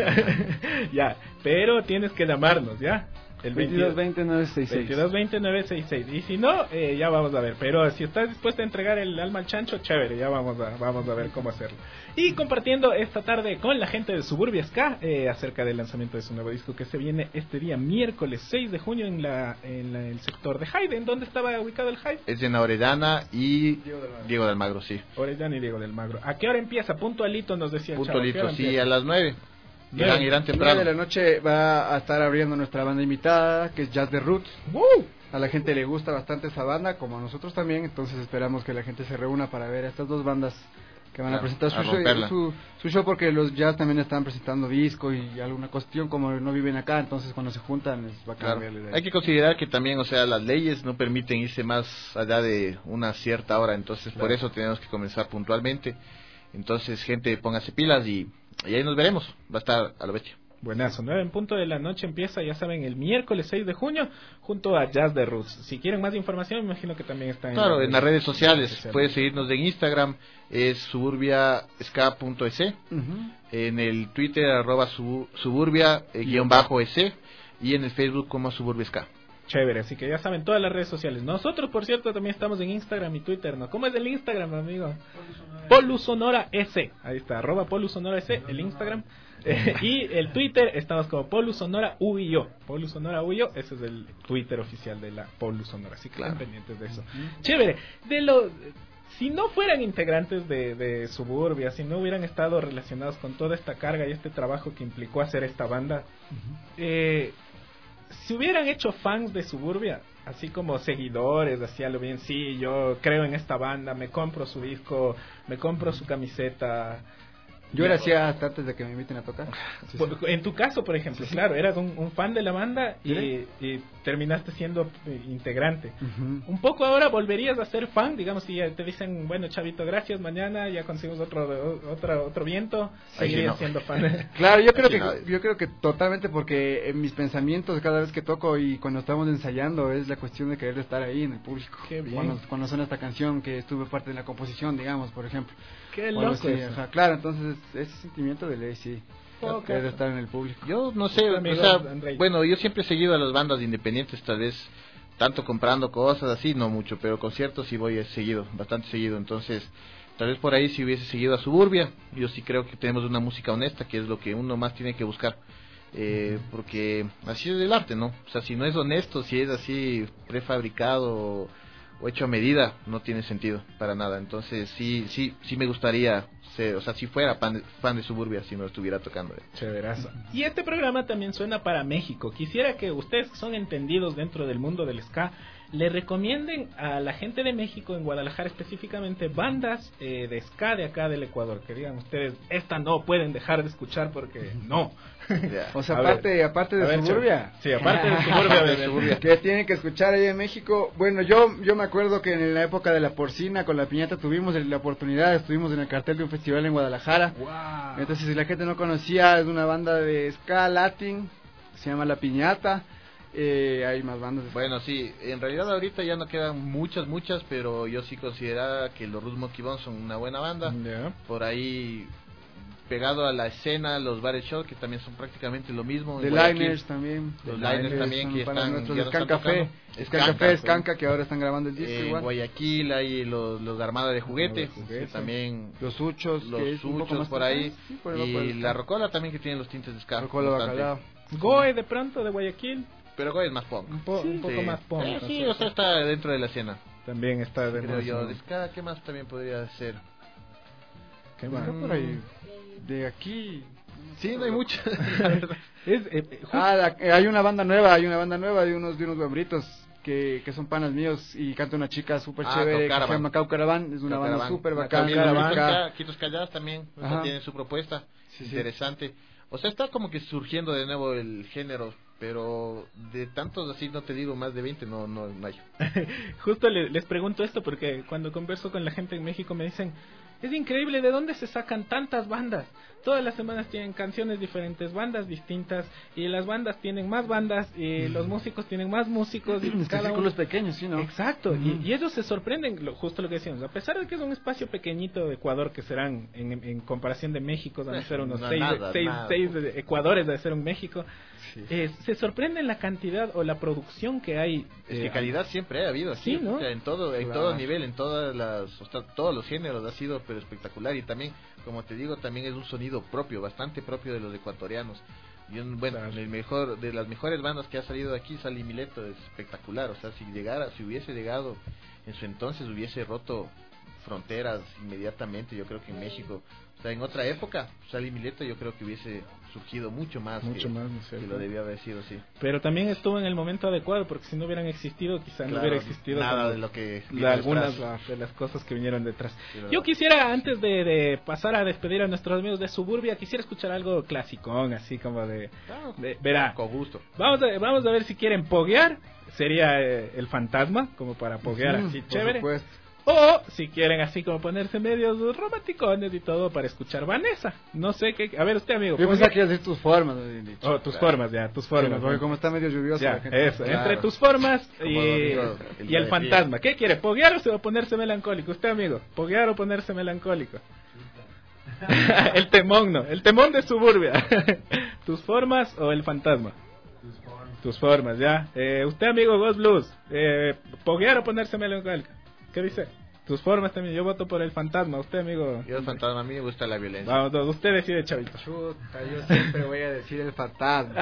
Ya, pero tienes que llamarnos, ¿ya? El veintidós veinte nueve sesenta y seis. veintidós veinte nueve sesenta y seis. Y si no, eh, ya vamos a ver. Pero si estás dispuesto a entregar el alma al chancho, chévere, ya vamos a, vamos a ver cómo hacerlo. Y compartiendo esta tarde con la gente de Suburbia Ska eh, acerca del lanzamiento de su nuevo disco que se viene este día, miércoles seis de junio, en, la, en la- el sector de Hyde. ¿En dónde estaba ubicado el Hyde? Es en Orellana y Diego de Almagro, sí. Orellana y Diego del Magro. ¿A qué hora empieza? Puntualito nos decía el chavo. ¿A qué Puntualito, hora sí, empieza? a las nueve. Irán, irán nueve temprano. de la noche va a estar abriendo nuestra banda invitada, que es Jazz de Roots. A la gente le gusta bastante esa banda, como a nosotros también, entonces esperamos que la gente se reúna para ver a estas dos bandas que van Claro, a presentar su a show, romperla. su, su show porque los jazz también están presentando disco y alguna cuestión, como no viven acá, entonces cuando se juntan es bacán Claro. verles ahí. Hay que considerar que también, o sea, las leyes no permiten irse más allá de una cierta hora, entonces por Claro. eso tenemos que comenzar puntualmente. Entonces, gente, póngase pilas y, y ahí nos veremos. Va a estar a lo bestia. Buenazo, nueve en punto de la noche empieza, ya saben, el miércoles seis de junio, junto a Jazz de Roots. Si quieren más información, me imagino que también está en, Claro, en las redes sociales. sociales. Puedes seguirnos en Instagram, es suburbia ska punto es. Ujú. En el Twitter, arroba subu- suburbia, eh, guión bajo es. Y en el Facebook como suburbia ska. Chévere, así que ya saben, todas las redes sociales. Nosotros, por cierto, también estamos en Instagram y Twitter, ¿no? ¿Cómo es el Instagram, amigo? Polusonora S. Ahí está, arroba Polusonora S, el Instagram. Eh, y el Twitter, estamos como Polusonora U y O. Polusonora U y O, ese es el Twitter oficial de la Polusonora. Así que Claro. estén pendientes de eso. Chévere. De lo, si no fueran integrantes de, de Suburbia, si no hubieran estado relacionados con toda esta carga y este trabajo que implicó hacer esta banda, eh, si hubieran hecho fans de Suburbia, así como seguidores, así a lo bien, sí, yo creo en esta banda, me compro su disco, me compro su camiseta. Yo era así hasta antes de que me inviten a tocar. Sí, sí. Por- En tu caso, por ejemplo, Sí, sí. claro, eras un, un fan de la banda y, Sí. y terminaste siendo eh, integrante. Ujú. Un poco ahora volverías a ser fan, digamos, si ya te dicen, bueno, Chavito, gracias, mañana ya conseguimos otro otro, otro viento, Ahí sí seguirías no. siendo fan. Claro, yo creo Sí, no. que yo creo que totalmente, porque en mis pensamientos cada vez que toco y cuando estamos ensayando es la cuestión de querer estar ahí en el público. Qué bien. Cuando, cuando suena esta canción que estuve parte de la composición, digamos, por ejemplo. Qué Cuando loco sí, eso. ajá, claro, entonces ese sentimiento de ley, sí. Ok. Querer estar en el público. Yo no sé, Tu o amigo sea, Andrei. bueno, yo siempre he seguido a las bandas independientes, tal vez tanto comprando cosas así, no mucho, pero conciertos sí voy seguido, bastante seguido, entonces tal vez por ahí si hubiese seguido a Suburbia, yo sí creo que tenemos una música honesta, que es lo que uno más tiene que buscar, eh, porque así es el arte, ¿no? O sea, si no es honesto, si es así prefabricado o, o hecho a medida, no tiene sentido para nada, entonces sí, sí, sí me gustaría ser, o sea, si fuera fan de, fan de Suburbia, si no estuviera tocando. Chéverazo. Y este programa también suena para México. Quisiera que ustedes, que son entendidos dentro del mundo del ska, le recomienden a la gente de México, en Guadalajara específicamente, bandas eh, de ska de acá del Ecuador. Que digan ustedes, esta no pueden dejar de escuchar porque no. Ya. O sea, A aparte, ver, aparte a de ver, Suburbia. Sí, aparte de Suburbia, De bebé. Suburbia. Que tienen que escuchar ahí en México. Bueno, yo yo me acuerdo que en la época de la porcina con la piñata tuvimos la oportunidad, estuvimos en el cartel de un festival en Guadalajara. Wow. Entonces, si la gente no conocía, es una banda de ska latin, se llama La Piñata. Eh, hay más bandas. de- Bueno, sí, en realidad ahorita ya no quedan muchas, muchas, pero yo sí consideraba que los Rus Monkey Bones son una buena banda. Ya. Por ahí, pegado a la escena, los Bares Show, que también son prácticamente lo mismo. en The Guayaquil. Liners también. Los The Liners Liners también, son que para están- nuestros ya no Scan están Café. tocando. Scan Skanka, Café, pues. Skanka, que ahora están grabando el disco En igual. Guayaquil hay los, los de Armada de Juguete, Armada de Juguete. que también Los Uchos, los que es un poco Suchos más por ahí, sí, por el- por y el- la Rocola también, que tiene los tintes de ska. Rocola bastante. Bacalao. Goe de pronto de Guayaquil. Pero Goy es más punk. Un, po- un poco Sí. más punk. Eh, sí, entonces. o sea, está dentro de la escena. También está de Creo más, yo, ¿no? de ska, ¿qué más también podría ser? Qué Bueno, bueno. por ahí. De aquí. Sí, no hay mucho, la verdad. Es, eh, eh, justo- Ah, la- eh, hay una banda nueva, hay una banda nueva de unos de unos guabritos que, que son panas míos y canta una chica súper Ah, chévere que se Caucaravan. llama Caucaravan, es una banda Caucaravan. súper Ah, bacana. también Caucaravan. los Quitos Ca- Quitos Callados también, o sea, Ajá. tienen su propuesta Sí, sí. interesante. O sea, está como que surgiendo de nuevo el género, pero de tantos así, no te digo, más de veinte, no, no, no hay. Justo le- les pregunto esto porque cuando converso con la gente en México me dicen, es increíble de dónde se sacan tantas bandas. Todas las semanas tienen canciones diferentes, bandas distintas, y las bandas tienen más bandas, y los músicos tienen más músicos. Y Es que cada el círculo uno... es pequeño, sí, ¿no? Exacto, Ujú. y, y ellos se sorprenden, lo- justo lo que decíamos, a pesar de que es un espacio pequeñito de Ecuador, que serán en, en- en comparación de México, van a ser unos No, seis, nada, seis, nada. seis de- Ecuadores de ser un México. Sí. Eh, se sorprenden la cantidad o la producción que hay. Es eh, que calidad siempre ha habido aquí, Sí, ¿no? o sea, en todo, en Claro. todo nivel, en todas las, o sea, todos los géneros ha sido pero espectacular, y también, como te digo, también es un sonido propio, bastante propio de los ecuatorianos. Y un, bueno, Claro. el mejor de las mejores bandas que ha salido de aquí, Sally Mileto, es espectacular, o sea, si llegara, si hubiese llegado en su entonces, hubiese roto fronteras inmediatamente. Yo creo que en México, o sea, en otra época, Sally Mileto yo creo que hubiese surgido mucho más, mucho que, más, ¿no es cierto? que lo debió haber sido, sí. Pero también estuvo en el momento adecuado, porque si no hubieran existido, quizá Claro, no hubiera existido nada como de lo que de vino algunas detrás. de las cosas que vinieron detrás. Sí, verdad. Yo quisiera, antes de, de pasar a despedir a nuestros amigos de Suburbia, quisiera escuchar algo clasicón, así como de... Claro, de verá, con gusto. vamos a, vamos a ver si quieren poguear, sería eh, el fantasma, como para poguear Mm, así por chévere. supuesto. O si quieren así como ponerse medios romanticones y todo para escuchar Vanessa. No sé qué... A ver, usted, amigo. Yo ponga- pensaba que ibas a decir tus formas. ¿no? Habían dicho. Oh, tus Claro. formas, ya, tus formas. Sí, porque ¿no? como está medio lluvioso. Ya, la gente- eso, Claro. entre tus formas y, Como amigo, el y día el de fantasma. ¿Qué quiere? ¿Poguear o se va a ponerse melancólico? Usted, amigo, ¿poguear o ponerse melancólico? El temón, no, el temón de Suburbia. ¿Tus formas o el fantasma? Tus formas, ya. Eh, usted, amigo Ghost Blues, eh, ¿poguear o ponerse melancólico? ¿Qué dice? Tus formas también, yo voto por el fantasma. Usted, amigo. Yo el fantasma, a mí me gusta la violencia. Vamos, dos, usted decide, chavito. Chuta, yo siempre voy a decir el fantasma.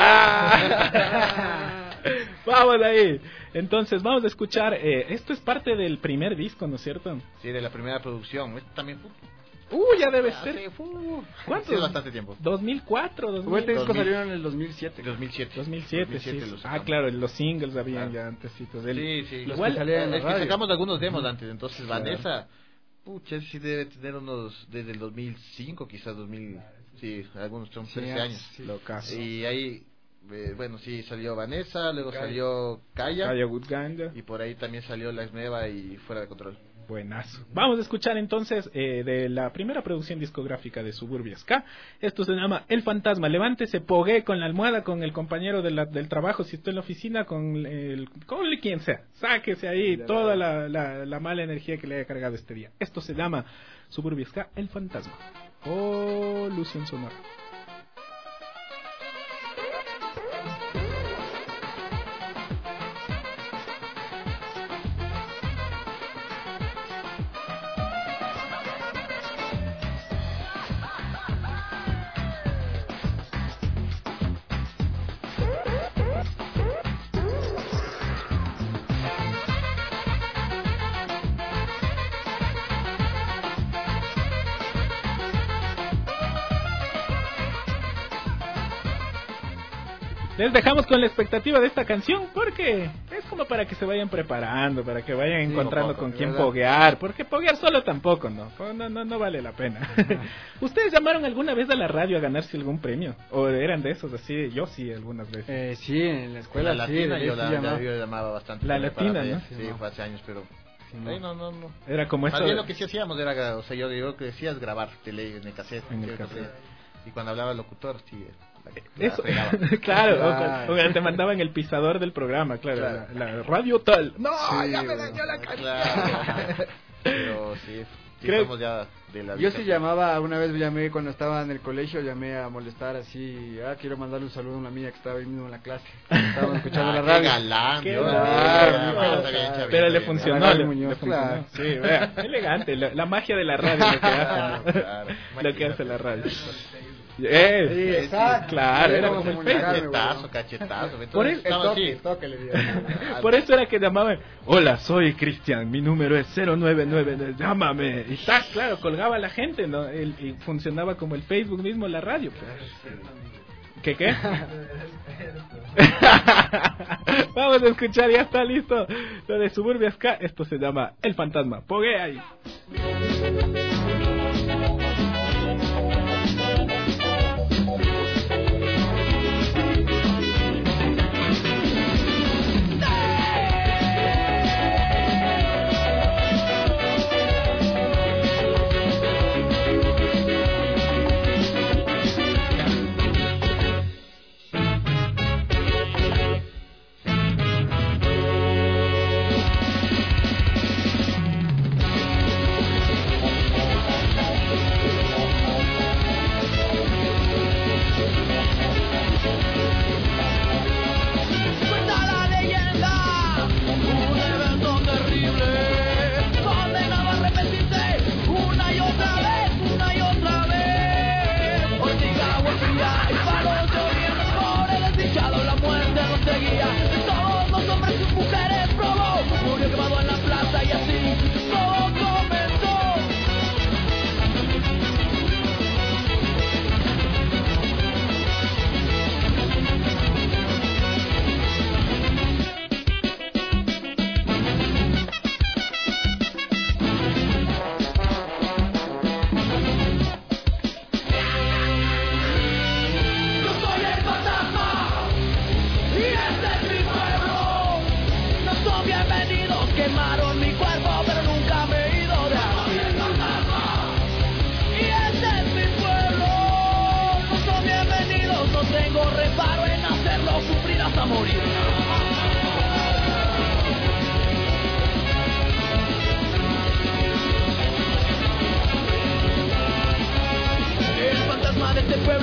¡Ah! Vamos ahí. Entonces, vamos a escuchar. Eh, esto es parte del primer disco, ¿no es cierto? Sí, de la primera producción. Esto también fue... Uh, ya debe hace, ser. uh, ¿Cuánto? Sí, bastante tiempo. dos mil cuatro, dos Como este mil disco dos mil. salió en el dos mil siete. dos mil siete. dos mil siete, dos mil siete sí. lo Ah, sacamos. claro, los singles habían Claro. ya antesitos de él. Sí, sí. Los Igual, que salían en la Es que radio. sacamos algunos demos antes, entonces Claro. Vanessa, pucha, sí debe tener unos, desde el dos mil cinco, quizás dos mil, sí, algunos son Sí, trece años. sí. Locazo. Y ahí, eh, bueno, sí, salió Vanessa, luego salió Kaya, Kaya Good Ganja. y por ahí también salió La Nueva y Fuera de Control. Buenazo. Vamos a escuchar entonces eh, de la primera producción discográfica de Suburbia Ska. Esto se llama El Fantasma. Levántese, pogué con la almohada, con el compañero de la- del trabajo, si está en la oficina, con el, con el quien sea. Sáquese ahí toda la, la, la mala energía que le haya cargado este día. Esto se llama Suburbia Ska, El Fantasma. Polución sonora. Les dejamos con la expectativa de esta canción porque es como para que se vayan preparando, para que vayan Sí, encontrando poco, con de quién verdad. poguear, porque poguear solo tampoco, ¿no? No, no, no vale la pena. ¿Ustedes llamaron alguna vez a la radio a ganarse algún premio? ¿O eran de esos así? Yo sí, algunas veces. Eh, sí, en la escuela la sí. latina de yo ahí la, sí llamaba. la- yo llamaba bastante. La también para latina, ver, ¿no? Sí, Sí, no. fue hace años, pero... Sí, no. Ahí no, no, no. Era como Más esto. bien lo que sí hacíamos era, o sea, yo digo que decías grabar tele en el cassette. En el ¿sí? cassette. Y cuando hablaba el locutor, sí, la, Eso, la fregaba. claro, o- Claro. o, te mandaban el pisador del programa, claro, Claro. La, la radio tal. No, Sí, ya me bueno. dañó la Claro. Pero sí, sí Creo- estamos ya de la Yo vieja- sí llamaba, una vez llamé cuando estaba en el colegio, llamé a molestar así, ah, quiero mandarle un saludo a una amiga que estaba ahí mismo en la clase. Estábamos escuchando Ah, la qué radio. galán, Qué yo galán, también, claro, ah, está bien, está bien, Pero está le bien. funcionó, Galán le, Muñoz, le funcionó. claro. Sí, vea, elegante, la, la magia de la radio lo que hace, Claro, ¿no? claro. Lo que hace la radio. Eh, Sí, exacto. claro, era Era como el como Facebook. comunicarme, Cachetazo, cachetazo. Por Entonces, eso- estaba toque, así. toque, le digo. Por eso era que llamaban, hola, soy Cristian, mi número es cero nueve nueve, llámame. Y está, claro, colgaba la gente, ¿no? El- y funcionaba como el Facebook mismo, la radio. pues. ¿Qué qué? Vamos a escuchar, ya está listo lo de Suburbia Ska. Esto se llama El Fantasma. Pogue ahí. Thank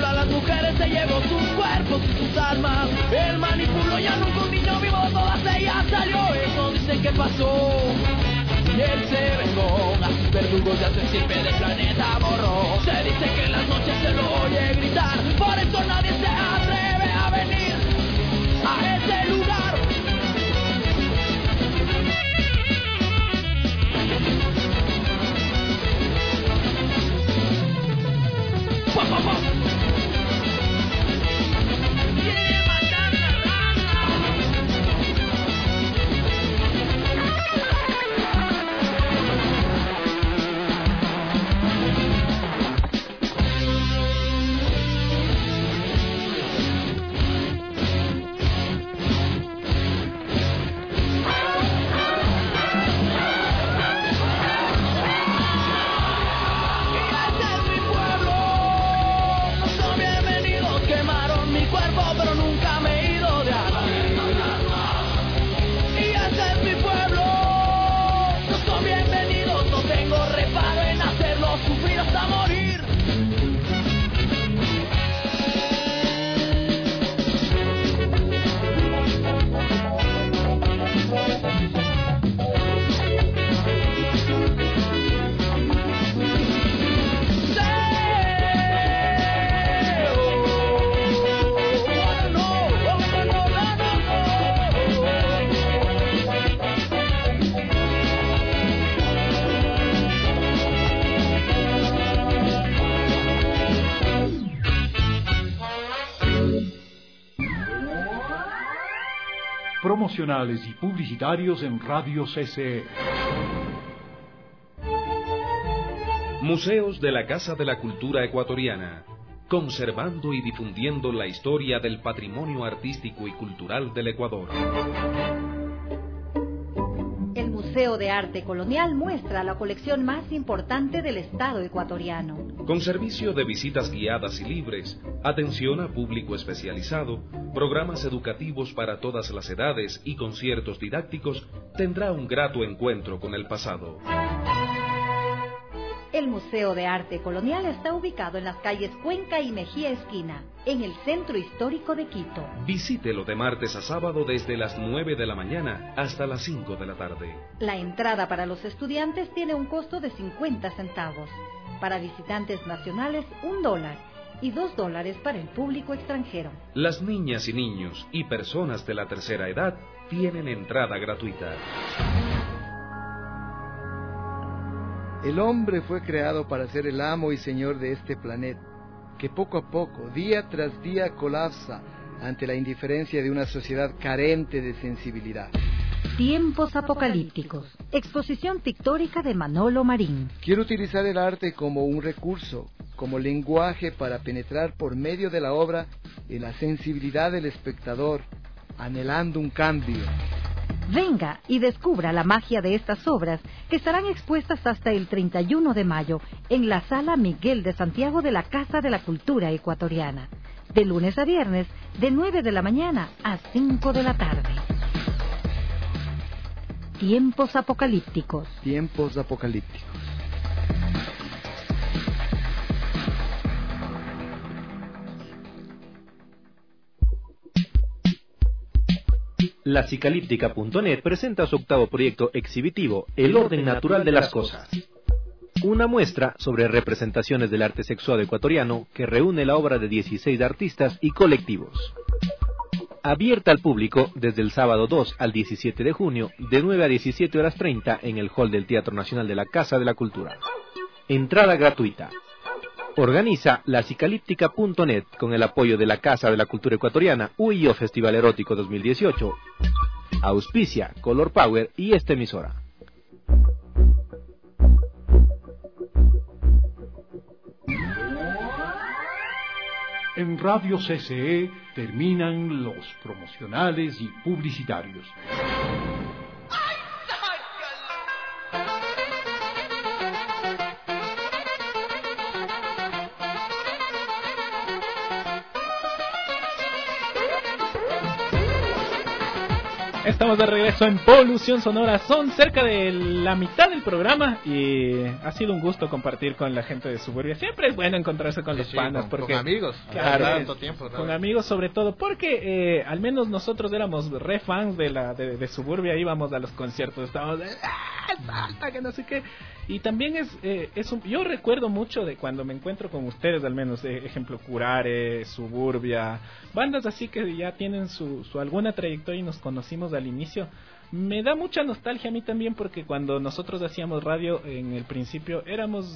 manipula a las mujeres, se llevó sus cuerpos y sus almas. Él manipuló ya nunca un niño vivo, todas ellas salió. Eso dicen que pasó. Y él se vengó, a sus verdugos ya su estirpe del planeta borró. Se dice que en las noches se lo oye gritar, por eso nadie se atreve a venir a ese lugar. ¡Pum, pum, pum! Promocionales y publicitarios en Radio C C E. Museos de la Casa de la Cultura Ecuatoriana, conservando y difundiendo la historia del patrimonio artístico y cultural del Ecuador. El Museo de Arte Colonial muestra la colección más importante del Estado ecuatoriano. Con servicio de visitas guiadas y libres, atención a público especializado, programas educativos para todas las edades y conciertos didácticos, tendrá un grato encuentro con el pasado. El Museo de Arte Colonial está ubicado en las calles Cuenca y Mejía Esquina, en el centro histórico de Quito. Visítelo de martes a sábado desde las nueve de la mañana hasta las cinco de la tarde. La entrada para los estudiantes tiene un costo de cincuenta centavos. Para visitantes nacionales, un dólar. Y dos dólares para el público extranjero. Las niñas y niños y personas de la tercera edad tienen entrada gratuita. El hombre fue creado para ser el amo y señor de este planeta, que poco a poco, día tras día, colapsa ante la indiferencia de una sociedad carente de sensibilidad. Tiempos apocalípticos. Exposición pictórica de Manolo Marín. Quiero utilizar el arte como un recurso, como lenguaje para penetrar por medio de la obra en la sensibilidad del espectador, anhelando un cambio. Venga y descubra la magia de estas obras que estarán expuestas hasta el treinta y uno de mayo en la Sala Miguel de Santiago de la Casa de la Cultura Ecuatoriana, de lunes a viernes, de nueve de la mañana a cinco de la tarde. Tiempos apocalípticos. Tiempos apocalípticos. La Cicalíptica punto net presenta su octavo proyecto exhibitivo, El orden natural de las cosas. Una muestra sobre representaciones del arte sexual ecuatoriano que reúne la obra de dieciséis artistas y colectivos. Abierta al público desde el sábado dos al diecisiete de junio, de nueve a diecisiete horas treinta en el hall del Teatro Nacional de la Casa de la Cultura. Entrada gratuita. Organiza la Cicalíptica punto net con el apoyo de la Casa de la Cultura Ecuatoriana, U I O Festival Erótico dos mil dieciocho. Auspicia Color Power y esta emisora. En Radio C C E terminan los promocionales y publicitarios. Estamos de regreso en Polución Sonora. Son cerca de la mitad del programa y ha sido un gusto compartir con la gente de Suburbia. Siempre es bueno encontrarse con Sí, los sí, panas. con- porque, con amigos. Claro, Tanto tiempo, con amigos sobre todo, porque eh, al menos nosotros éramos re fans de la de, de Suburbia, íbamos a los conciertos, estábamos de, ¡ah, salta, que no sé qué! Y también es, eh, es un, yo recuerdo mucho de cuando me encuentro con ustedes, al menos, eh, ejemplo, Curare, Suburbia, bandas así que ya tienen su, su alguna trayectoria y nos conocimos al inicio. Me da mucha nostalgia a mí también porque cuando nosotros hacíamos radio en el principio éramos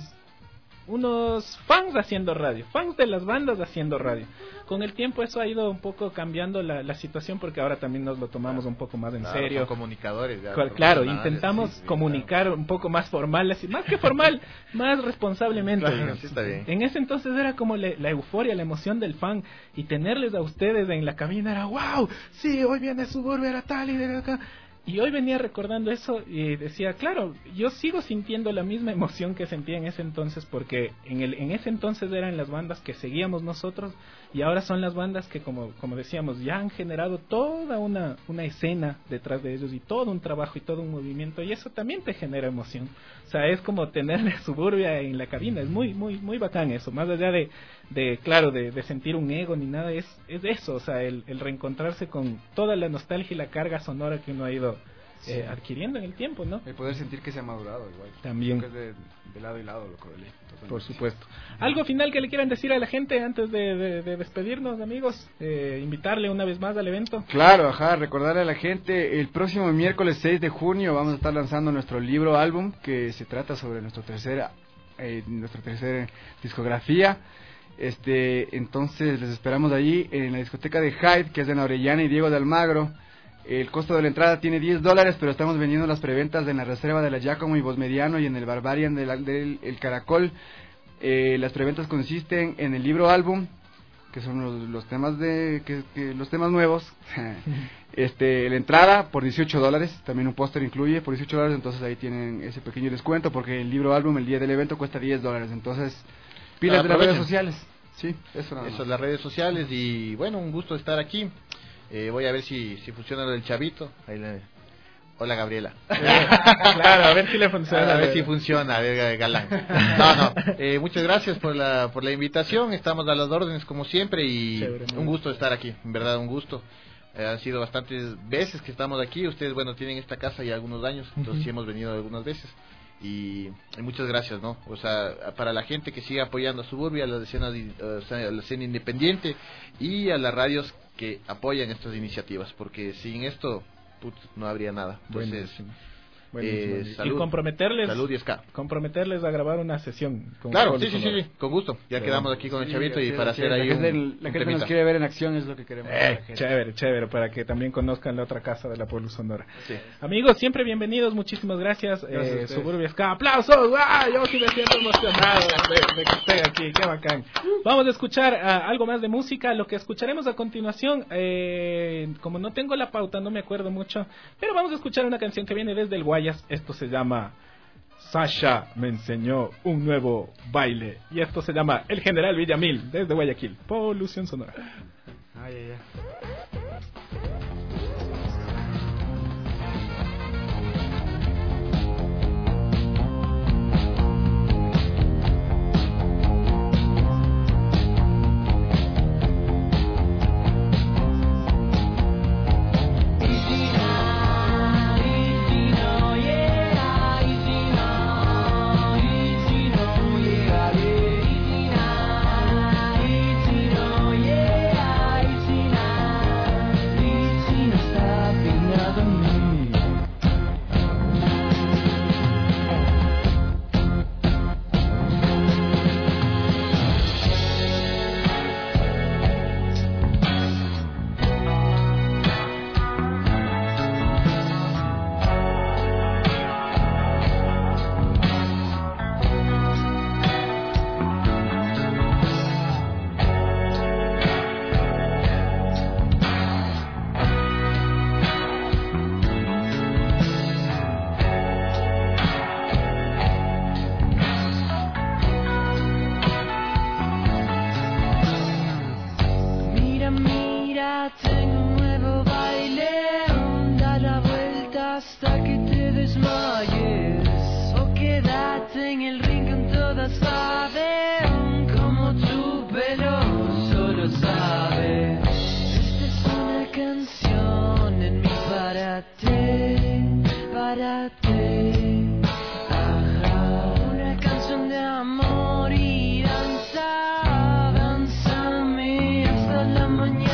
unos fans haciendo radio, fans de las bandas haciendo radio. Con el tiempo eso ha ido un poco cambiando la, la situación porque ahora también nos lo tomamos un poco más en Claro, serio. son comunicadores. ya, Claro, claro, profesionales, intentamos sí, sí, comunicar un poco más formal, así, más que formal, más responsablemente. Claro, digamos. sí, está bien. En ese entonces era como le- la euforia, la emoción del fan y tenerles a ustedes en la cabina era wow, sí, hoy viene Suburbia, era tal y de acá. Y hoy venía recordando eso y decía, claro, yo sigo sintiendo la misma emoción que sentía en ese entonces porque en el en ese entonces eran las bandas que seguíamos nosotros y ahora son las bandas que, como como decíamos, ya han generado toda una una escena detrás de ellos y todo un trabajo y todo un movimiento y eso también te genera emoción. O sea, es como tenerle Suburbia en la cabina, es muy muy muy bacán eso, más allá de de claro, de, de sentir un ego ni nada, es es eso, o sea, el, el reencontrarse con toda la nostalgia y la carga sonora que uno ha ido Sí. eh, adquiriendo en el tiempo, ¿no? El poder sentir que se ha madurado igual. También. Creo que es de, de lado y lado lo que leí. Por supuesto. ¿Algo final que le quieran decir a la gente antes de, de, de despedirnos, amigos? Eh, invitarle una vez más al evento. Claro, ajá, recordarle a la gente, el próximo miércoles seis de junio vamos a estar lanzando nuestro libro álbum que se trata sobre nuestro tercera, eh, nuestra tercera discografía. Este, entonces les esperamos allí en la discoteca de Hyde, que es de Orellana y Diego de Almagro. El costo de la entrada tiene diez dólares, pero estamos vendiendo las preventas en la reserva de la Giacomo y Bosmediano y en el Barbarian del, del el Caracol. Eh, las preventas consisten en el libro álbum, que son los, los temas de que, que los temas nuevos. Este, la entrada por dieciocho dólares, también un póster incluye por dieciocho dólares, entonces ahí tienen ese pequeño descuento porque el libro álbum el día del evento cuesta diez dólares, entonces pilas de las redes sociales. Sí, eso nada más. Eso, las redes sociales y bueno, un gusto estar aquí. Eh, voy a ver si, si funciona lo del chavito. Ahí le... Hola, Gabriela. Claro, a ver si le funciona. A ver si funciona, a ver, galán. No, no. Eh, muchas gracias por la, por la invitación. Estamos a las órdenes como siempre y Chévere, un gusto estar aquí. En verdad, un gusto. Eh, han sido bastantes veces que estamos aquí. Ustedes, bueno, tienen esta casa ya algunos años, entonces sí hemos venido algunas veces. Y, y muchas gracias, ¿no? O sea, para la gente que sigue apoyando a Suburbia, a la escena, o sea, a la escena independiente y a las radios que apoyan estas iniciativas, porque sin esto, put, no habría nada. Entonces, Buenísimo. Buenísimo. eh, Y salud, comprometerles salud y ska. comprometerles a grabar una sesión con Claro, Polo sí, sí, sí, Sonora. sí, con gusto. Ya Sí. quedamos aquí con el Sí, chavito y así para es, hacer así ahí es. un, La gente, la un gente nos temita. quiere ver en acción, es lo que queremos. Eh, chévere, chévere, para que también conozcan la otra casa de la Polo Sonora. Sí. Amigos, siempre bienvenidos, muchísimas gracias. Gracias a eh, ustedes. Suburbia Ska, aplausos. ¡Ah! Yo sí me siento emocionado de, de que estén aquí, qué bacán. Vamos a escuchar uh, algo más de música. Lo que escucharemos a continuación, eh, como no tengo la pauta, no me acuerdo mucho, pero vamos a escuchar una canción que viene desde el Guayas. Esto se llama Sasha me enseñó un nuevo baile. Y esto se llama El General Villamil, desde Guayaquil. Polución Sonora. Ay, ay, ay. Yeah. todas saben como tu pelo solo sabe. Esta es una canción en mí para ti, para ti. Ajá, una canción de amor y danza, danzame hasta la mañana.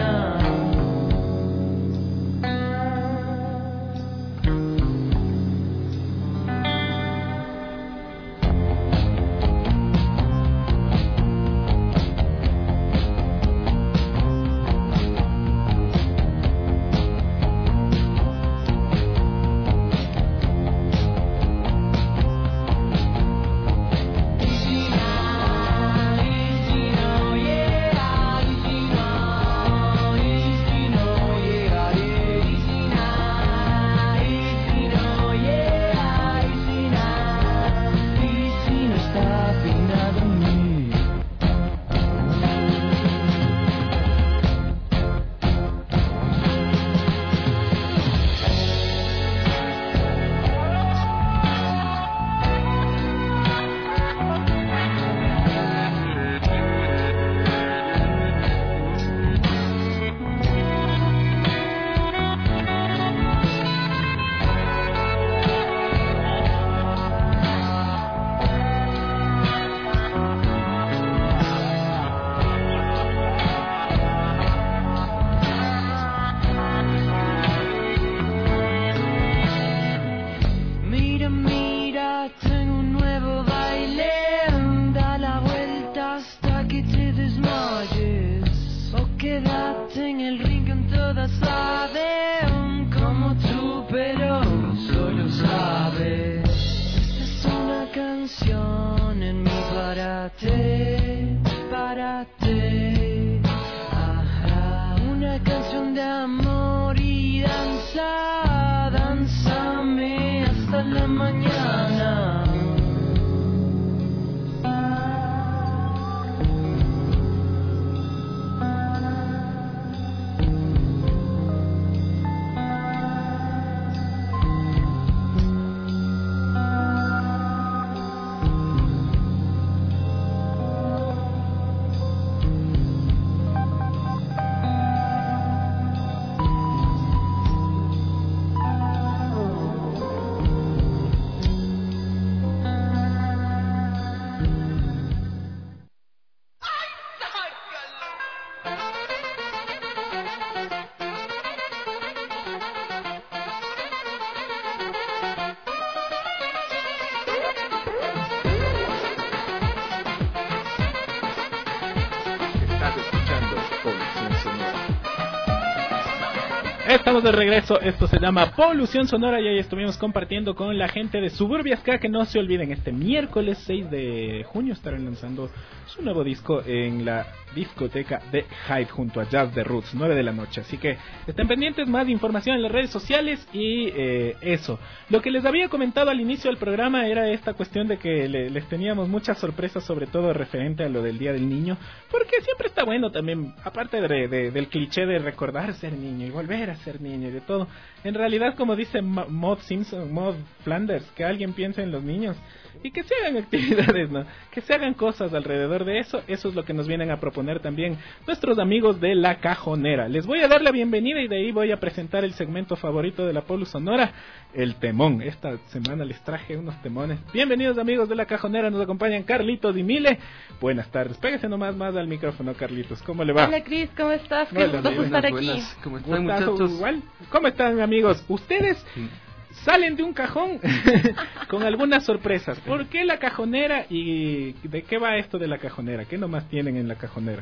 Estamos de regreso, esto se llama Polución Sonora y ahí estuvimos compartiendo con la gente de Suburbia Ska, que no se olviden, este miércoles seis de junio estarán lanzando su nuevo disco en la discoteca de Hyde junto a Jazz de Roots, nueve de la noche, así que estén pendientes, más información en las redes sociales y eh, eso. Lo que les había comentado al inicio del programa era esta cuestión de que le, les teníamos muchas sorpresas, sobre todo referente a lo del Día del Niño, porque siempre está bueno también, aparte de, de, del cliché de recordar ser niño y volver a ser niño y de todo, en realidad, como dice Maud Simpson, Maud Flanders, que alguien piense en los niños y que se hagan actividades, ¿no? Que se hagan cosas alrededor de eso. Eso es lo que nos vienen a proponer también nuestros amigos de La Cajonera. Les voy a dar la bienvenida y de ahí voy a presentar el segmento favorito de la Polu Sonora, el temón. Esta semana les traje unos temones. Bienvenidos, amigos de La Cajonera, nos acompañan Carlitos y Mile. Buenas tardes, pégase nomás más al micrófono, Carlitos. ¿Cómo le va? Hola, Cris, ¿cómo estás? Qué Hola, gusto estar aquí. Buenas. ¿Cómo están, muchachos? Igual. ¿Cómo están, amigos? Ustedes sí salen de un cajón con algunas sorpresas. ¿Por qué La Cajonera y de qué va esto de La Cajonera? ¿Qué nomás tienen en La Cajonera?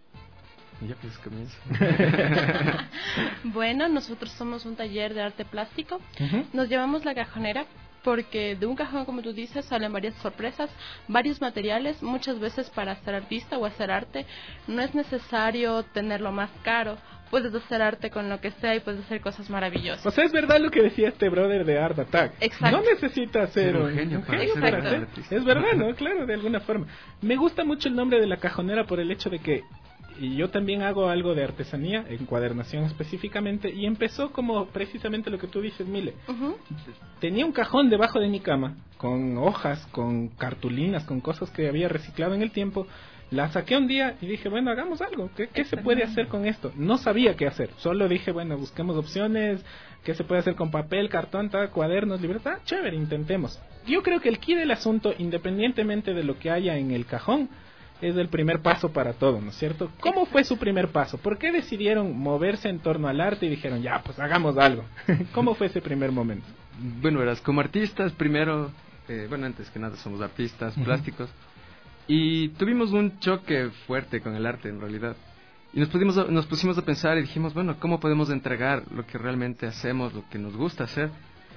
Ya pues comienza. Bueno, nosotros somos un taller de arte plástico. Uh-huh. Nos llamamos La Cajonera porque de un cajón, como tú dices, salen varias sorpresas, varios materiales. Muchas veces para ser artista o hacer arte no es necesario tenerlo más caro. Puedes hacer arte con lo que sea y puedes hacer cosas maravillosas. O sea, es verdad lo que decía este brother de Art Attack. Exacto. No necesitas ser un genio, un genio para hacer. Es verdad, ¿no? Claro, de alguna forma. Me gusta mucho el nombre de La Cajonera por el hecho de que y yo también hago algo de artesanía, encuadernación específicamente, y empezó como precisamente lo que tú dices, Mile. Uh-huh. Tenía un cajón debajo de mi cama, con hojas, con cartulinas, con cosas que había reciclado en el tiempo. La saqué un día y dije, bueno, hagamos algo. ¿Qué, qué se puede hacer con esto? No sabía qué hacer. Solo dije, bueno, busquemos opciones. ¿Qué se puede hacer con papel, cartón, tal, cuadernos, libreta? Chévere, intentemos. Yo creo que el key del asunto, independientemente de lo que haya en el cajón, es el primer paso para todo, ¿no es cierto? ¿Cómo fue su primer paso? ¿Por qué decidieron moverse en torno al arte y dijeron, ya, pues hagamos algo? ¿Cómo fue ese primer momento? Bueno, verás, como artistas, primero, eh, bueno, antes que nada somos artistas plásticos. Y tuvimos un choque fuerte con el arte, en realidad. Y nos pusimos, a, nos pusimos a pensar y dijimos, bueno, ¿cómo podemos entregar lo que realmente hacemos, lo que nos gusta hacer?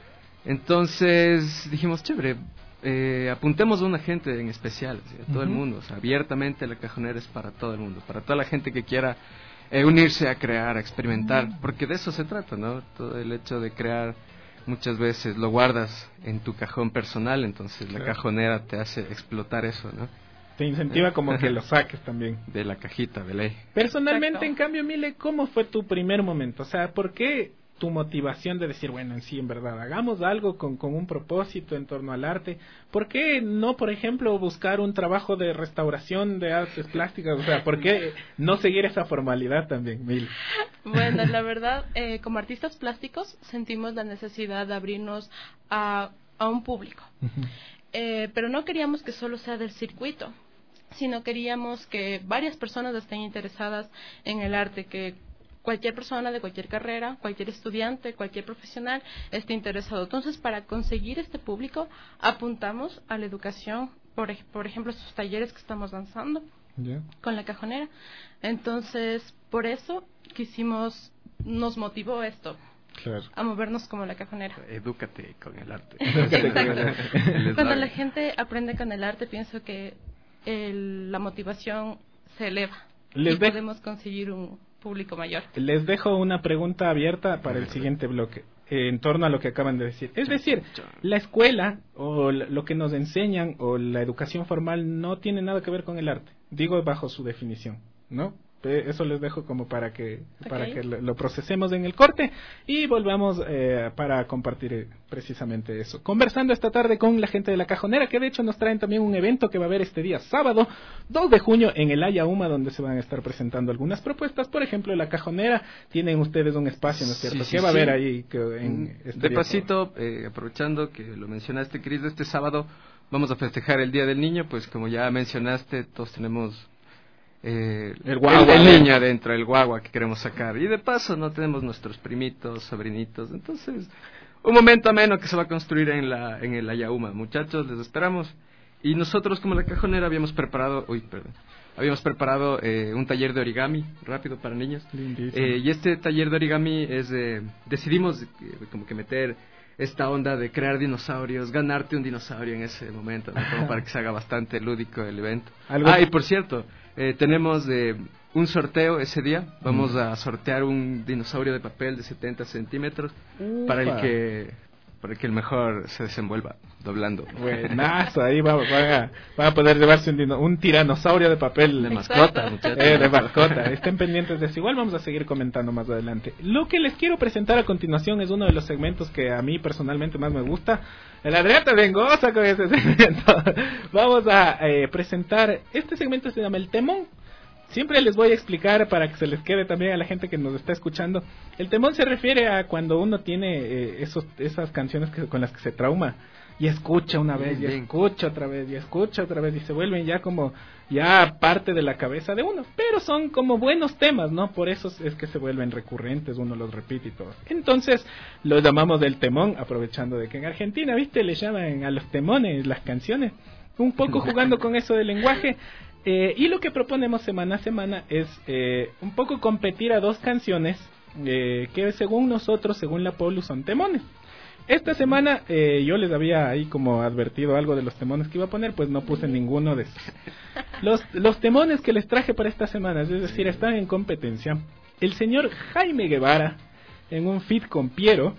Entonces dijimos, chévere, eh, apuntemos a una gente en especial, ¿sí? A todo uh-huh. el mundo. O sea, abiertamente la cajonera es para todo el mundo, para toda la gente que quiera eh, unirse a crear, a experimentar. Uh-huh. Porque de eso se trata, ¿no? Todo el hecho de crear, muchas veces lo guardas en tu cajón personal, entonces claro. La cajonera te hace explotar eso, ¿no? Te incentiva como que lo saques también. De la cajita, de ley. Personalmente, Exacto. En cambio, Mile, ¿cómo fue tu primer momento? O sea, ¿por qué tu motivación de decir, bueno, en sí, en verdad, hagamos algo con, con un propósito en torno al arte? ¿Por qué no, por ejemplo, buscar un trabajo de restauración de artes plásticas? O sea, ¿por qué no seguir esa formalidad también, Mile? Bueno, la verdad, eh, como artistas plásticos sentimos la necesidad de abrirnos a, a un público. Uh-huh. Eh, pero no queríamos que solo sea del circuito, sino queríamos que varias personas estén interesadas en el arte, que cualquier persona de cualquier carrera, cualquier estudiante, cualquier profesional esté interesado. Entonces, para conseguir este público, apuntamos a la educación, por, por ejemplo, estos talleres que estamos lanzando yeah. con la cajonera. Entonces, por eso quisimos, nos motivó esto. Claro. A movernos como la cajonera. Edúcate con el arte. Exacto. Cuando la gente aprende con el arte, pienso que el, la motivación se eleva Les y de... podemos conseguir un público mayor. Les dejo una pregunta abierta para el siguiente bloque, eh, en torno a lo que acaban de decir. Es decir, la escuela o lo que nos enseñan o la educación formal no tiene nada que ver con el arte. Digo bajo su definición, ¿no? Eso les dejo como para que okay. para que lo, lo procesemos en el corte y volvamos eh, para compartir eh, precisamente eso. Conversando esta tarde con la gente de La Cajonera, que de hecho nos traen también un evento que va a haber este día sábado dos de junio en el Haya Uma, donde se van a estar presentando algunas propuestas. Por ejemplo, La Cajonera, tienen ustedes un espacio, ¿no es cierto? Sí, sí, ¿Qué va sí. a haber ahí? Que en este de pasito, eh, aprovechando que lo mencionaste, querido, este sábado vamos a festejar el Día del Niño, pues como ya mencionaste, todos tenemos Eh, el, guagua, el, el niño adentro, el guagua que queremos sacar, y de paso no tenemos nuestros primitos, sobrinitos, entonces un momento ameno que se va a construir en la en el Ayauma. Muchachos, les esperamos. Y nosotros como La Cajonera habíamos preparado uy perdón habíamos preparado eh, un taller de origami rápido para niños, eh, y este taller de origami es eh, decidimos eh, como que meter esta onda de crear dinosaurios, ganarte un dinosaurio en ese momento, ¿no? Como para que se haga bastante lúdico el evento. Ah, y por cierto, eh, tenemos eh, un sorteo ese día. Vamos mm. a sortear un dinosaurio de papel de setenta centímetros Ufa. para el que para que el mejor se desenvuelva doblando. Buenazo, ahí va, van, a, van a poder llevarse un, dino, un tiranosaurio de papel. De mascota, muchachos. Eh, de mascota. Estén pendientes de eso. Igual vamos a seguir comentando más adelante. Lo que les quiero presentar a continuación es uno de los segmentos que a mí personalmente más me gusta. El Adrián también goza con ese segmento. Vamos a eh, presentar, este segmento se llama El Temón. Siempre les voy a explicar para que se les quede también a la gente que nos está escuchando. El temón se refiere a cuando uno tiene eh, esos, esas canciones que, con las que se trauma y escucha una vez, y escucha otra vez, y escucha otra vez, y se vuelven ya como ya parte de la cabeza de uno. Pero son como buenos temas, ¿no? Por eso es que se vuelven recurrentes, uno los repite y todo. Entonces, los llamamos del temón, aprovechando de que en Argentina, ¿viste? Le llaman a los temones las canciones. Un poco jugando con eso del lenguaje. Eh, y lo que proponemos semana a semana es eh, un poco competir a dos canciones eh, que según nosotros, según la Polu, son temones. Esta semana eh, yo les había ahí como advertido algo de los temones que iba a poner, pues no puse ninguno de esos. Los, los temones que les traje para esta semana, es decir, están en competencia el señor Jaime Guevara en un feat con Piero,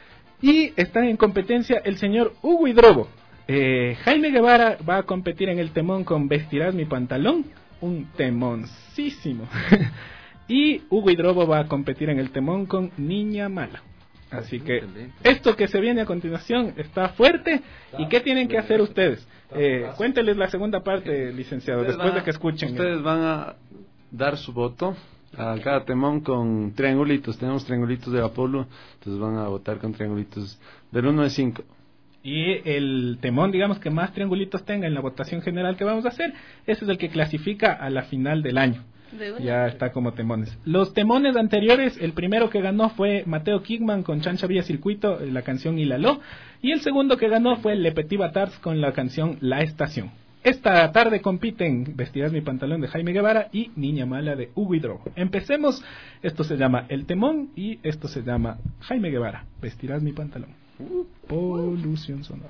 y están en competencia el señor Hugo Hidrobo. Eh, Jaime Guevara va a competir en el temón con Vestirás mi pantalón, un temoncísimo. Y Hugo Hidrobo va a competir en el temón con Niña Mala. Así que esto que se viene a continuación está fuerte. ¿Y qué tienen que hacer ustedes? Eh, cuénteles la segunda parte, licenciado, después de que escuchen. Ustedes van a dar su voto a cada temón con triangulitos. Tenemos triangulitos de Apolo, entonces van a votar con triangulitos del uno al cinco. Y el temón, digamos, que más triangulitos tenga en la votación general que vamos a hacer, ese es el que clasifica a la final del año. Ya está como temones. Los temones anteriores, el primero que ganó fue Mateo Kigman con Chancha Vía Circuito, la canción Hilaló, y el segundo que ganó fue Le Petit Batards con la canción La Estación. Esta tarde compiten Vestirás mi pantalón de Jaime Guevara y Niña Mala de Hugo Hidrobo. Empecemos, esto se llama El Temón y esto se llama Jaime Guevara, Vestirás mi pantalón. Polución sonora.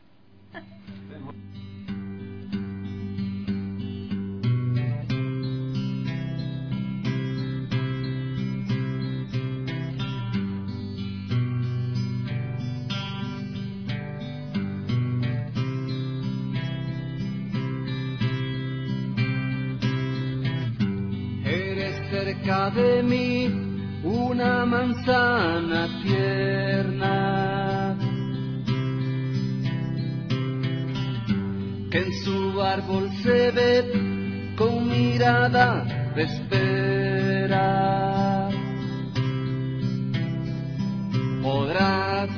Cerca de mí una manzana tierna que en su árbol se ve con mirada de espera. Podrás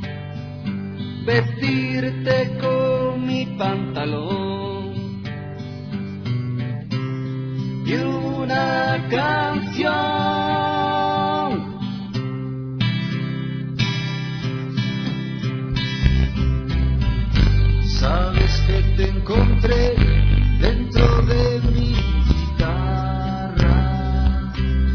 vestirte con mi pantalón y una canción. Sabes que te encontré dentro de mi guitarra.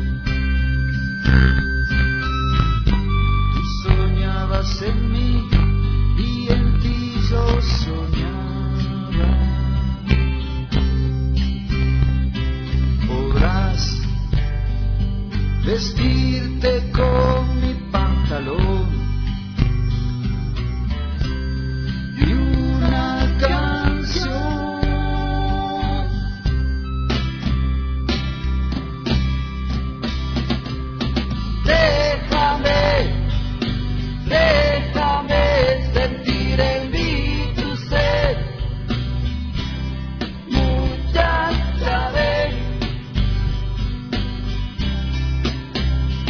Tú soñabas en mí y en ti yo soñaba. Vestirte con mi pantalón y una canción. Déjame, déjame sentir en mí tu sed, muchacha, ven.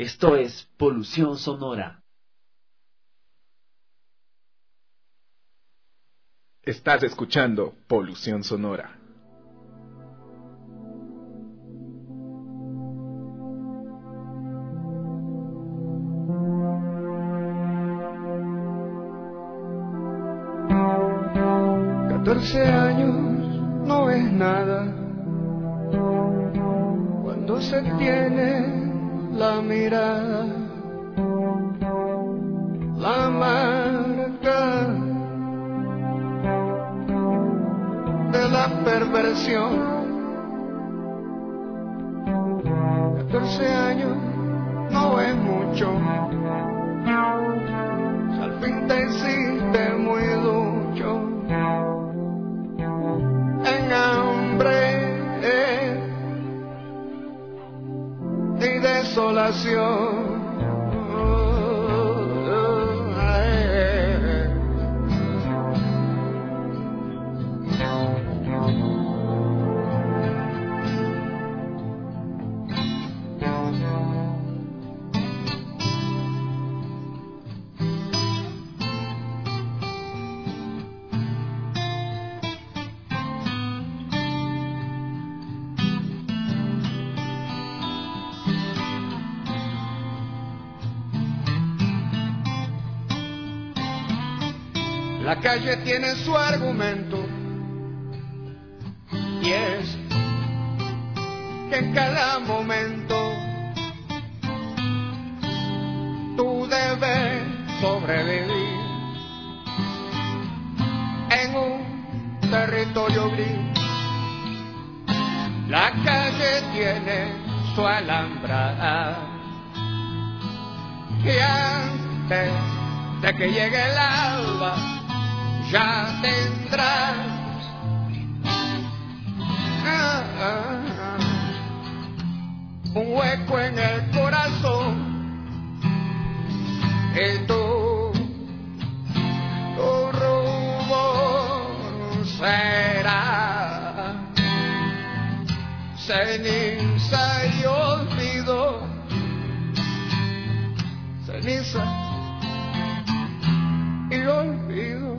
Esto es Polución Sonora. Estás escuchando Polución Sonora. catorce años no es nada cuando se tiene la mirada, la marca de la perversión. catorce años no es mucho, si al fin te hiciste muy ducho en hambre y desolación. La calle tiene su argumento y es que en cada momento tú debes sobrevivir en un territorio gris. La calle tiene su alambrada y antes de que llegue el alba ya tendrás ah, ah, ah, un hueco en el corazón y tú, tu rumbo será ceniza y olvido, ceniza y olvido.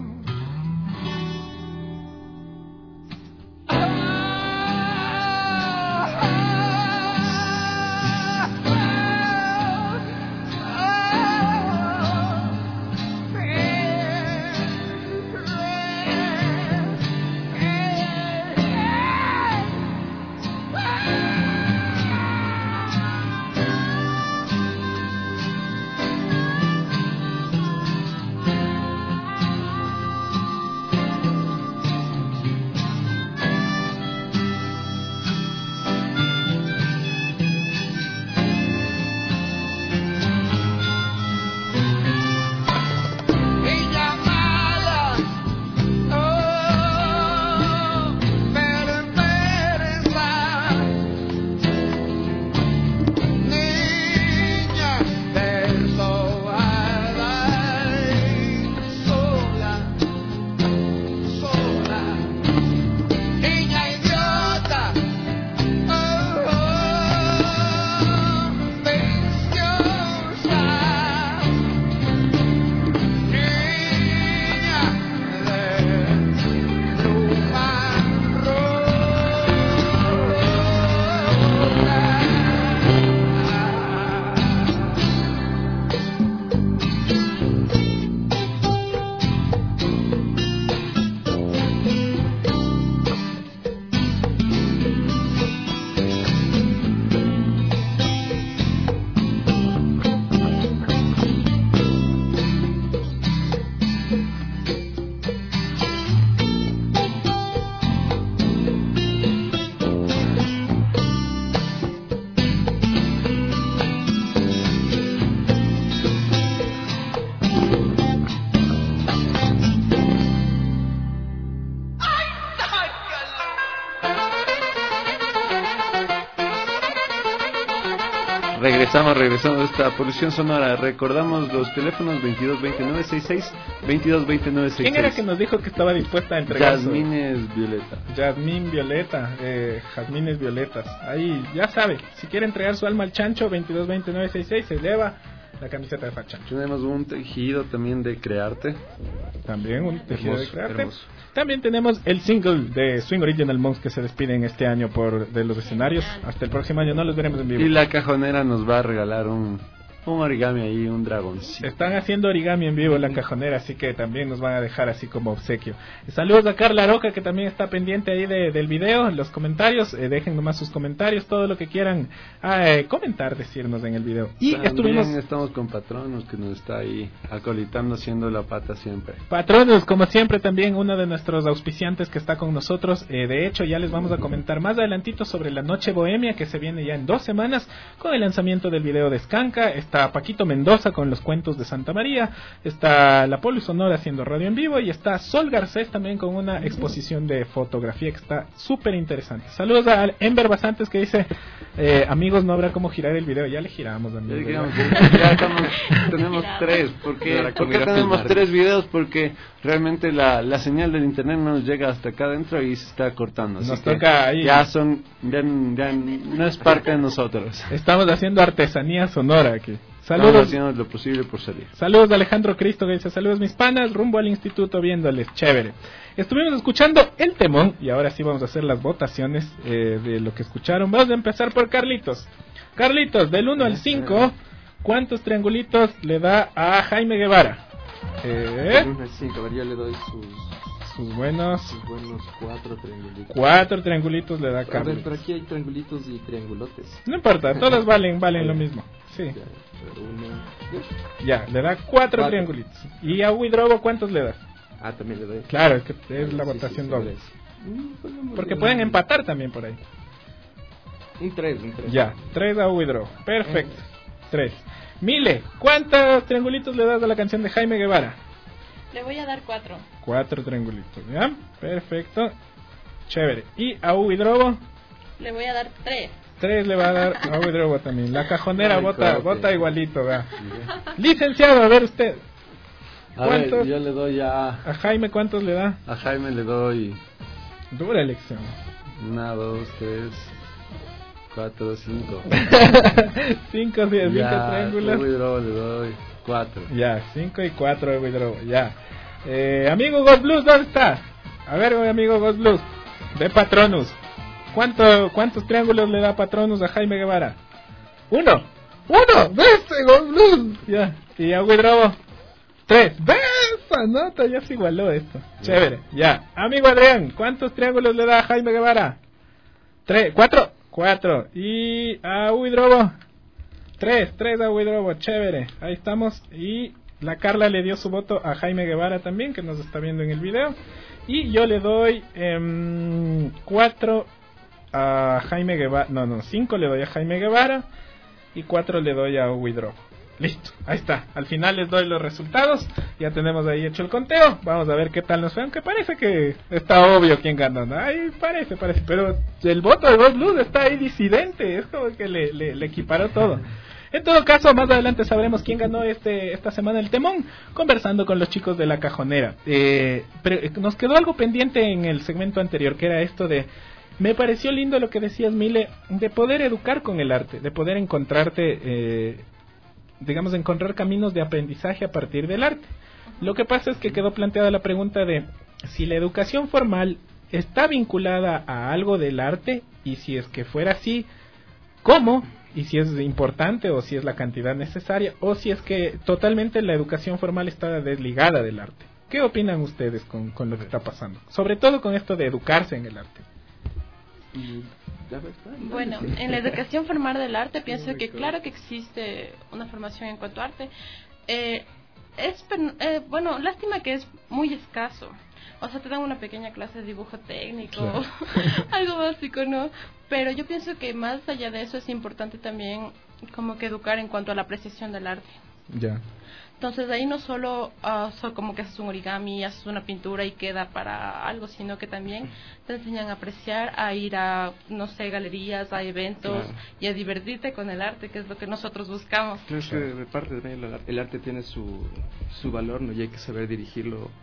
Regresamos, regresamos a esta Polución Sonora. Recordamos los teléfonos veintidós veintinueve sesenta y seis, veintidós veintinueve sesenta y seis. ¿Quién era que nos dijo que estaba dispuesta a entregar? Jazmines Violeta. Jazmín Violeta, eh, Jazmines Violetas. Ahí, ya sabe, si quiere entregar su alma al chancho, veintidós veintinueve sesenta y seis, se eleva la camiseta de Fachancho. Tenemos un tejido también de Crearte. También un tejido hermoso, de Crearte. hermoso. También tenemos el single de Swing Original Monks que se despiden este año por de los escenarios. Hasta el próximo año no los veremos en vivo. Y la cajonera nos va a regalar un, un origami ahí, un dragoncito. Están haciendo origami en vivo en la cajonera, así que también nos van a dejar así como obsequio. Saludos a Carla Roca, que también está pendiente ahí de, del video, los comentarios. Eh, dejen nomás sus comentarios, todo lo que quieran eh, comentar, decirnos en el video. Y también estuvimos... estamos con Patronos, que nos está ahí acolitando, haciendo la pata siempre. Patronos, como siempre, también uno de nuestros auspiciantes que está con nosotros. Eh, de hecho, ya les vamos a comentar más adelantito sobre la Noche Bohemia, que se viene ya en dos semanas, con el lanzamiento del video de Skanka. Está Paquito Mendoza con los cuentos de Santa María, está la Polu Sonora haciendo radio en vivo, y está Sol Garcés también con una exposición de fotografía que está súper interesante. Saludos a Ember Basantes, que dice, eh, amigos, no habrá cómo girar el video. Ya le giramos, amigos. Ya, giramos, ya estamos, tenemos tres. ¿Por qué, ¿por qué tenemos tres videos? Porque realmente la, la señal del internet no nos llega hasta acá adentro y se está cortando. Así Nos toca ahí. Ya son, ya, ya no es parte de nosotros. Estamos haciendo artesanía sonora aquí. Saludos. Estamos Saludos. haciendo lo posible por salir. Saludos de Alejandro Cristo, que dice, saludos mis panas, rumbo al instituto viéndoles, chévere. Estuvimos escuchando el temón y ahora sí vamos a hacer las votaciones eh, de lo que escucharon. Vamos a empezar por Carlitos. Carlitos, del uno al cinco, ¿cuántos triangulitos le da a Jaime Guevara? Eh, Del uno al cinco, a ver, yo le doy sus... sus buenos... sus buenos cuatro triangulitos. Cuatro triangulitos le da A Carlos. ver, pero aquí hay triangulitos y triangulotes. No importa, todos valen valen lo mismo. Sí. Ya, pero uno... Ya, le da cuatro, Cuatro. triangulitos. ¿Y a Widrobo cuántos le das? Ah, también le doy. Claro, es que es la Sí, votación sí, sí, doble. Mm, ponemos Porque un- pueden empatar también por ahí. Un tres, un tres. Ya, tres a Widrobo. Perfecto. Tres. Mile, ¿cuántos triangulitos le das a la canción de Jaime Guevara? Le voy a dar cuatro. Cuatro triangulitos, ¿ya? Perfecto. Chévere. ¿Y a Widrobo? Le voy a dar tres. Tres le va a dar a Widrobo también. La cajonera Ay, vota, claro, vota sí. igualito, ¿verdad? Licenciado, a ver usted. A ver, ¿Cuántos? yo le doy a... A Jaime, ¿cuántos le da? A Jaime le doy... Dura elección. Una, dos, tres, cuatro, cinco. Cinco, diez, cinco Ya, triángulos. a Widrobo le doy cuatro. Ya, cinco y cuatro de Widrobo, ya. Eh, amigo Ghost Blues, ¿dónde está? A ver, amigo Ghost Blues, de Patronus. ¿Cuánto, ¿Cuántos triángulos le da Patronus a Jaime Guevara? Uno. Uno. ¿Ves, Ghost Blues? Ya. Y a Widrobo, tres. ¿Ves? Esa nota ya se igualó esto. Chévere, ya. Amigo Adrián, ¿cuántos triángulos le da a Jaime Guevara? Tres. ¿Cuatro? Cuatro. Y a Widrobo, Tres, tres a Widrobo, chévere, ahí estamos. Y la Carla le dio su voto a Jaime Guevara también, que nos está viendo en el video. Y yo le doy eh, cuatro a Jaime Guevara, no, no, cinco le doy a Jaime Guevara y cuatro le doy a Widrobo. Listo, ahí está. Al final les doy los resultados. Ya tenemos ahí hecho el conteo. Vamos a ver qué tal nos fue. Aunque parece que está obvio quién ganó, ¿no? Ahí parece, parece. Pero el voto de Ghost Blues está ahí disidente. Es como que le, le, le equiparó todo. En todo caso, más adelante sabremos quién ganó este esta semana el temón, conversando con los chicos de la cajonera. Eh, pero nos quedó algo pendiente en el segmento anterior, que era esto de... Me pareció lindo lo que decías, Mile, de poder educar con el arte, de poder encontrarte... Eh, digamos, encontrar caminos de aprendizaje a partir del arte. Lo que pasa es que quedó planteada la pregunta de si la educación formal está vinculada a algo del arte, y si es que fuera así, ¿cómo? Y si es importante o si es la cantidad necesaria, o si es que totalmente la educación formal está desligada del arte. ¿Qué opinan ustedes con, con lo que está pasando? Sobre todo con esto de educarse en el arte. Bueno, en la educación formal del arte pienso que claro que existe una formación en cuanto a arte. Eh, es eh, bueno, lástima que es muy escaso. O sea, te dan una pequeña clase de dibujo técnico, claro. Algo básico, ¿no? Pero yo pienso que más allá de eso es importante también como que educar en cuanto a la apreciación del arte. Ya. Entonces ahí no solo uh, so, como que haces un origami, haces una pintura y queda para algo, sino que también te enseñan a apreciar, a ir a, no sé, galerías, a eventos, claro, y a divertirte con el arte, que es lo que nosotros buscamos. Creo que de parte de mí el arte tiene su, su valor, ¿no? Y hay que saber dirigirlo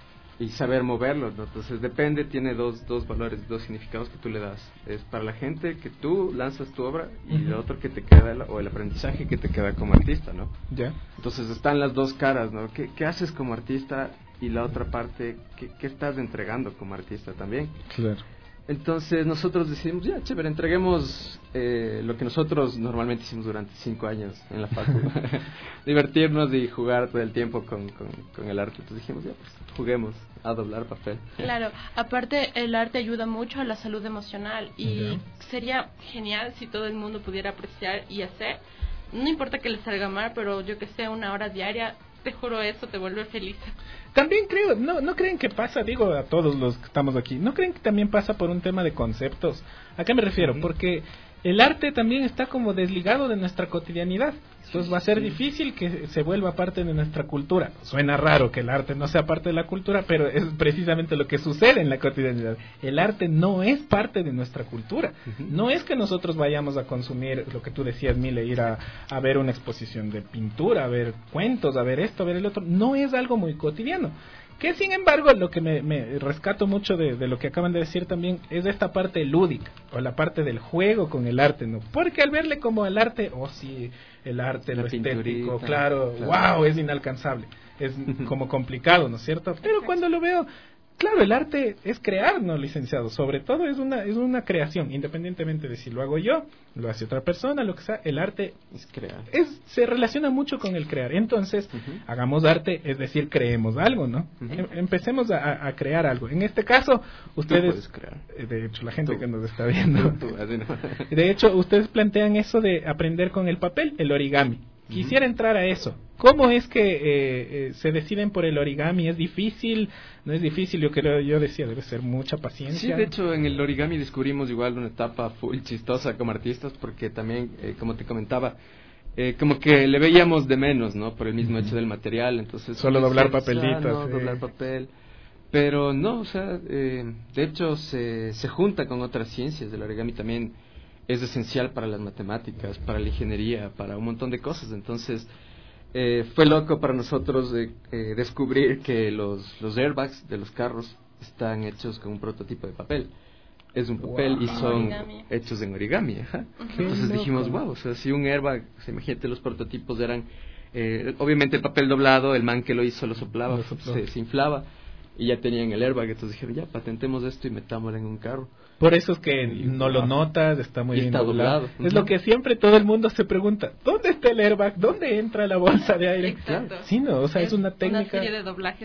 y saber moverlo, ¿no? Entonces depende, tiene dos, dos valores, dos significados que tú le das. Es para la gente que tú lanzas tu obra y uh-huh. el otro que te queda, el, o el aprendizaje que te queda como artista, ¿no? Ya. Yeah. Entonces están las dos caras, ¿no? ¿Qué, qué haces como artista? Y la otra parte, ¿qué, qué estás entregando como artista también? Claro. Entonces nosotros decidimos, ya, chévere, entreguemos eh, lo que nosotros normalmente hicimos durante cinco años en la facu. Divertirnos y jugar todo el tiempo con, con, con el arte. Entonces dijimos, ya, pues juguemos a doblar papel. Claro, aparte el arte ayuda mucho a la salud emocional y Yeah. sería genial si todo el mundo pudiera apreciar y hacer. No importa que les salga mal, pero yo que sé, una hora diaria, te juro, eso te vuelve feliz. También creo, no, no creen que pasa, digo a todos los que estamos aquí, no creen que también pasa por un tema de conceptos. ¿A qué me refiero? Uh-huh. Porque el arte también está como desligado de nuestra cotidianidad. Entonces va a ser sí. difícil que se vuelva parte de nuestra cultura. Suena raro que el arte no sea parte de la cultura, pero es precisamente lo que sucede en la cotidianidad. El arte no es parte de nuestra cultura. Uh-huh. No es que nosotros vayamos a consumir, lo que tú decías, Mile, ir a, a ver una exposición de pintura, a ver cuentos, a ver esto, a ver el otro. No es algo muy cotidiano. Que sin embargo, lo que me, me rescato mucho de, de lo que acaban de decir también es esta parte lúdica, o la parte del juego con el arte, ¿no? Porque al verle como el arte, oh sí, el arte, la lo estético, claro, claro, wow, es inalcanzable, es como complicado, ¿no es cierto? Pero cuando lo veo, claro, el arte es crear, ¿no, licenciado? Sobre todo es una es una creación, independientemente de si lo hago yo, lo hace otra persona, lo que sea, el arte es crear. Es, se relaciona mucho con el crear. Entonces, uh-huh. hagamos arte, es decir, creemos algo, ¿no? Uh-huh. Em, empecemos a, a crear algo. En este caso, ustedes, crear. de hecho, la gente Tú. que nos está viendo, Tú, así no. de hecho, ustedes plantean eso de aprender con el papel, el origami. Quisiera entrar a eso. ¿Cómo es que eh, eh, se deciden por el origami? ¿Es difícil? ¿No es difícil? Yo creo, yo decía, debe ser mucha paciencia. Sí, de hecho, en el origami descubrimos igual una etapa full chistosa como artistas, porque también, eh, como te comentaba, eh, como que le veíamos de menos, ¿no? Por el mismo uh-huh. hecho del material, entonces... Solo pues, doblar sí, papelitos. No, sí. doblar papel. Pero no, o sea, eh, de hecho se, se junta con otras ciencias. El origami también es esencial para las matemáticas, para la ingeniería, para un montón de cosas. Entonces, eh, fue loco para nosotros eh, eh, descubrir que los, los airbags de los carros están hechos con un prototipo de papel. Es un papel wow. y son origami. hechos en origami. Ajá. Uh-huh. Entonces loco. dijimos, wow, o sea, si un airbag, o sea, imagínate, los prototipos eran, eh, obviamente el papel doblado, el man que lo hizo lo soplaba, lo se, se inflaba. Y ya tenían el airbag, entonces dijeron, ya, patentemos esto y metámoslo en un carro. Por eso es que no lo notas, está muy y bien está doblado. doblado. Es uh-huh. lo que siempre todo el mundo se pregunta, ¿dónde está el airbag? ¿Dónde entra la bolsa de aire? Exacto. Sí, no, o sea, es, es una técnica... Una serie de doblajes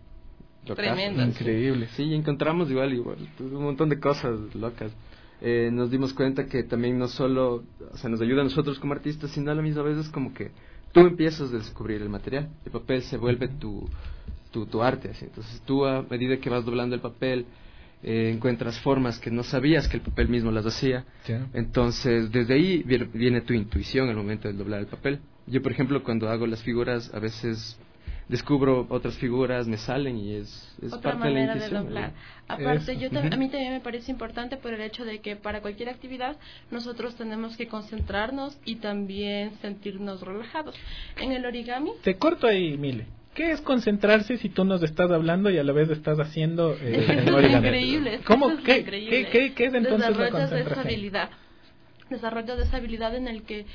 tremendas. Increíble. Sí, encontramos igual, igual, un montón de cosas locas. Eh, nos dimos cuenta que también no solo, o sea, nos ayuda a nosotros como artistas, sino a la misma vez es como que tú empiezas a descubrir el material. El papel se vuelve tu... Tu, tu arte, así. Entonces tú a medida que vas doblando el papel eh, encuentras formas que no sabías que el papel mismo las hacía. Yeah. Entonces desde ahí viene, viene tu intuición al momento de doblar el papel. Yo por ejemplo cuando hago las figuras a veces descubro otras figuras, me salen y es, es otra parte manera de la intuición. De doblar. Aparte, yo tam- a mí también me parece importante por el hecho de que para cualquier actividad nosotros tenemos que concentrarnos y también sentirnos relajados. En el origami... Te corto ahí, Mile. ¿Qué es concentrarse si tú nos estás hablando y a la vez estás haciendo eh, el origami? Increíble. ¿Cómo? Es ¿Qué, increíble. ¿qué, qué, ¿Qué es entonces Desarrollas la concentración? Esa habilidad. Desarrollas esa habilidad en el que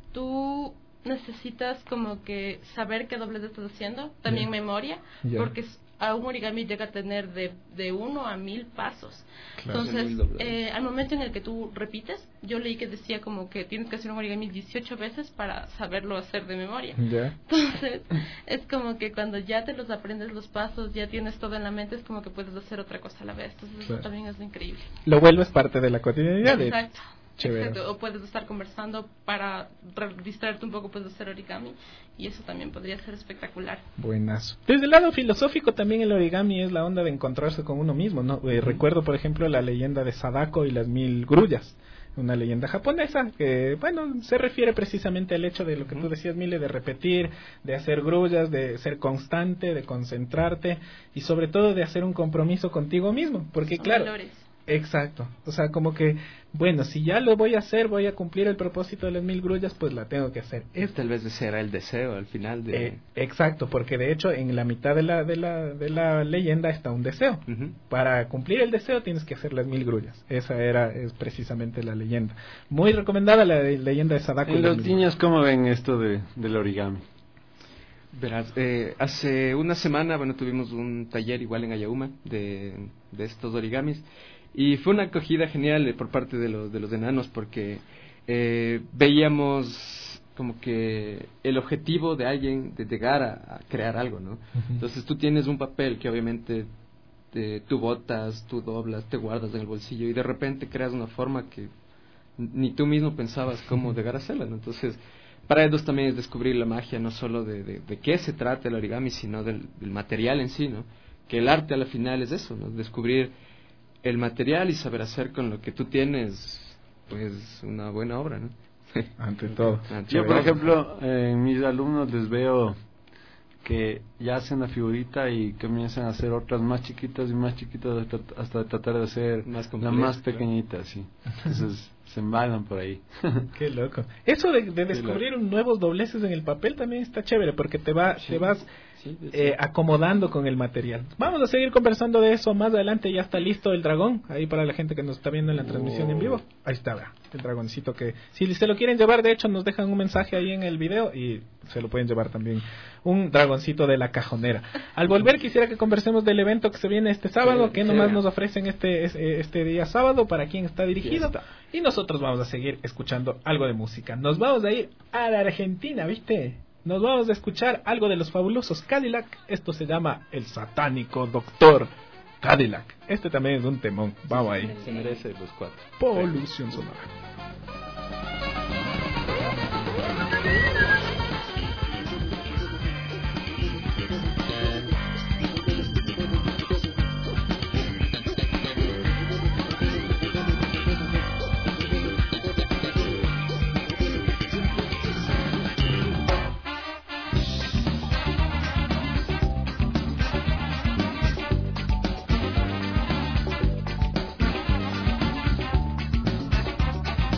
tú necesitas como que saber qué doblez estás haciendo, también yeah. memoria, yeah. porque a un origami llega a tener de, de uno a mil pasos. Claro. Entonces, eh, al momento en el que tú repites, yo leí que decía como que tienes que hacer un origami dieciocho veces para saberlo hacer de memoria. Yeah. Entonces, es como que cuando ya te los aprendes los pasos, ya tienes todo en la mente, es como que puedes hacer otra cosa a la vez. Entonces, claro. eso también es increíble. Lo vuelves parte de la cotidianidad. Exacto. Chévere. Exacto, o puedes estar conversando para distraerte un poco, puedes hacer origami y eso también podría ser espectacular. Buenazo. Desde el lado filosófico también el origami es la onda de encontrarse con uno mismo, ¿no? Eh, uh-huh. Recuerdo por ejemplo la leyenda de Sadako y las mil grullas. una leyenda japonesa que, bueno, se refiere precisamente al hecho de lo que tú decías, Mile, de repetir, de hacer grullas, de ser constante, de concentrarte y sobre todo de hacer un compromiso contigo mismo, porque Son claro, valores. exacto, o sea, como que, bueno, si ya lo voy a hacer, voy a cumplir el propósito de las mil grullas, pues la tengo que hacer. Es tal vez será el deseo al final de... Eh, exacto, porque de hecho en la mitad de la de la de la leyenda está un deseo. Uh-huh. Para cumplir el deseo tienes que hacer las mil grullas. Esa era es precisamente la leyenda. Muy recomendada la de- leyenda de Sadako. ¿Y los niños cómo ven esto de, del origami? Verás, eh, hace una semana, bueno, tuvimos un taller igual en Ayauma de, de estos origamis y fue una acogida genial eh, por parte de los, de los enanos porque eh, veíamos como que el objetivo de alguien de llegar a, a crear algo, ¿no? Uh-huh. Entonces tú tienes un papel que obviamente te, tú botas, tú doblas, te guardas en el bolsillo y de repente creas una forma que ni tú mismo pensabas cómo llegar a hacerla, ¿no? Entonces, para ellos también es descubrir la magia, no solo de, de, de qué se trata el origami, sino del, del material en sí, ¿no? Que el arte a la final es eso, ¿no? Descubrir el material y saber hacer con lo que tú tienes, pues, una buena obra, ¿no? Ante todo. Ante Yo, por todo. ejemplo, eh, en mis alumnos les veo que ya hacen la figurita y comienzan a hacer otras más chiquitas y más chiquitas hasta, hasta tratar de hacer Más la complejas, más claro. pequeñita, sí. Entonces se embalan por ahí. Qué loco. Eso de, de descubrir un nuevos dobleces en el papel también está chévere porque te va te vas Sí, sí. eh, acomodando con el material. Vamos a seguir conversando de eso más adelante. Ya está listo el dragón ahí para la gente que nos está viendo en la transmisión en vivo. Ahí está, vea, el dragoncito que si se lo quieren llevar, de hecho nos dejan un mensaje ahí en el video y se lo pueden llevar también. Un dragoncito de la cajonera. Al volver quisiera que conversemos del evento que se viene este sábado, Sí, que sí. nomás nos ofrecen este este este día sábado, para quién está dirigido. Fiesta. Y nosotros vamos a seguir escuchando algo de música. Nos vamos a ir a la Argentina, ¿viste? Nos vamos a escuchar algo de los fabulosos Cadillac. Esto se llama El Satánico Doctor Cadillac. Este también es un temón. Vamos ahí. Se merece los cuatro. Polución sonora. Thank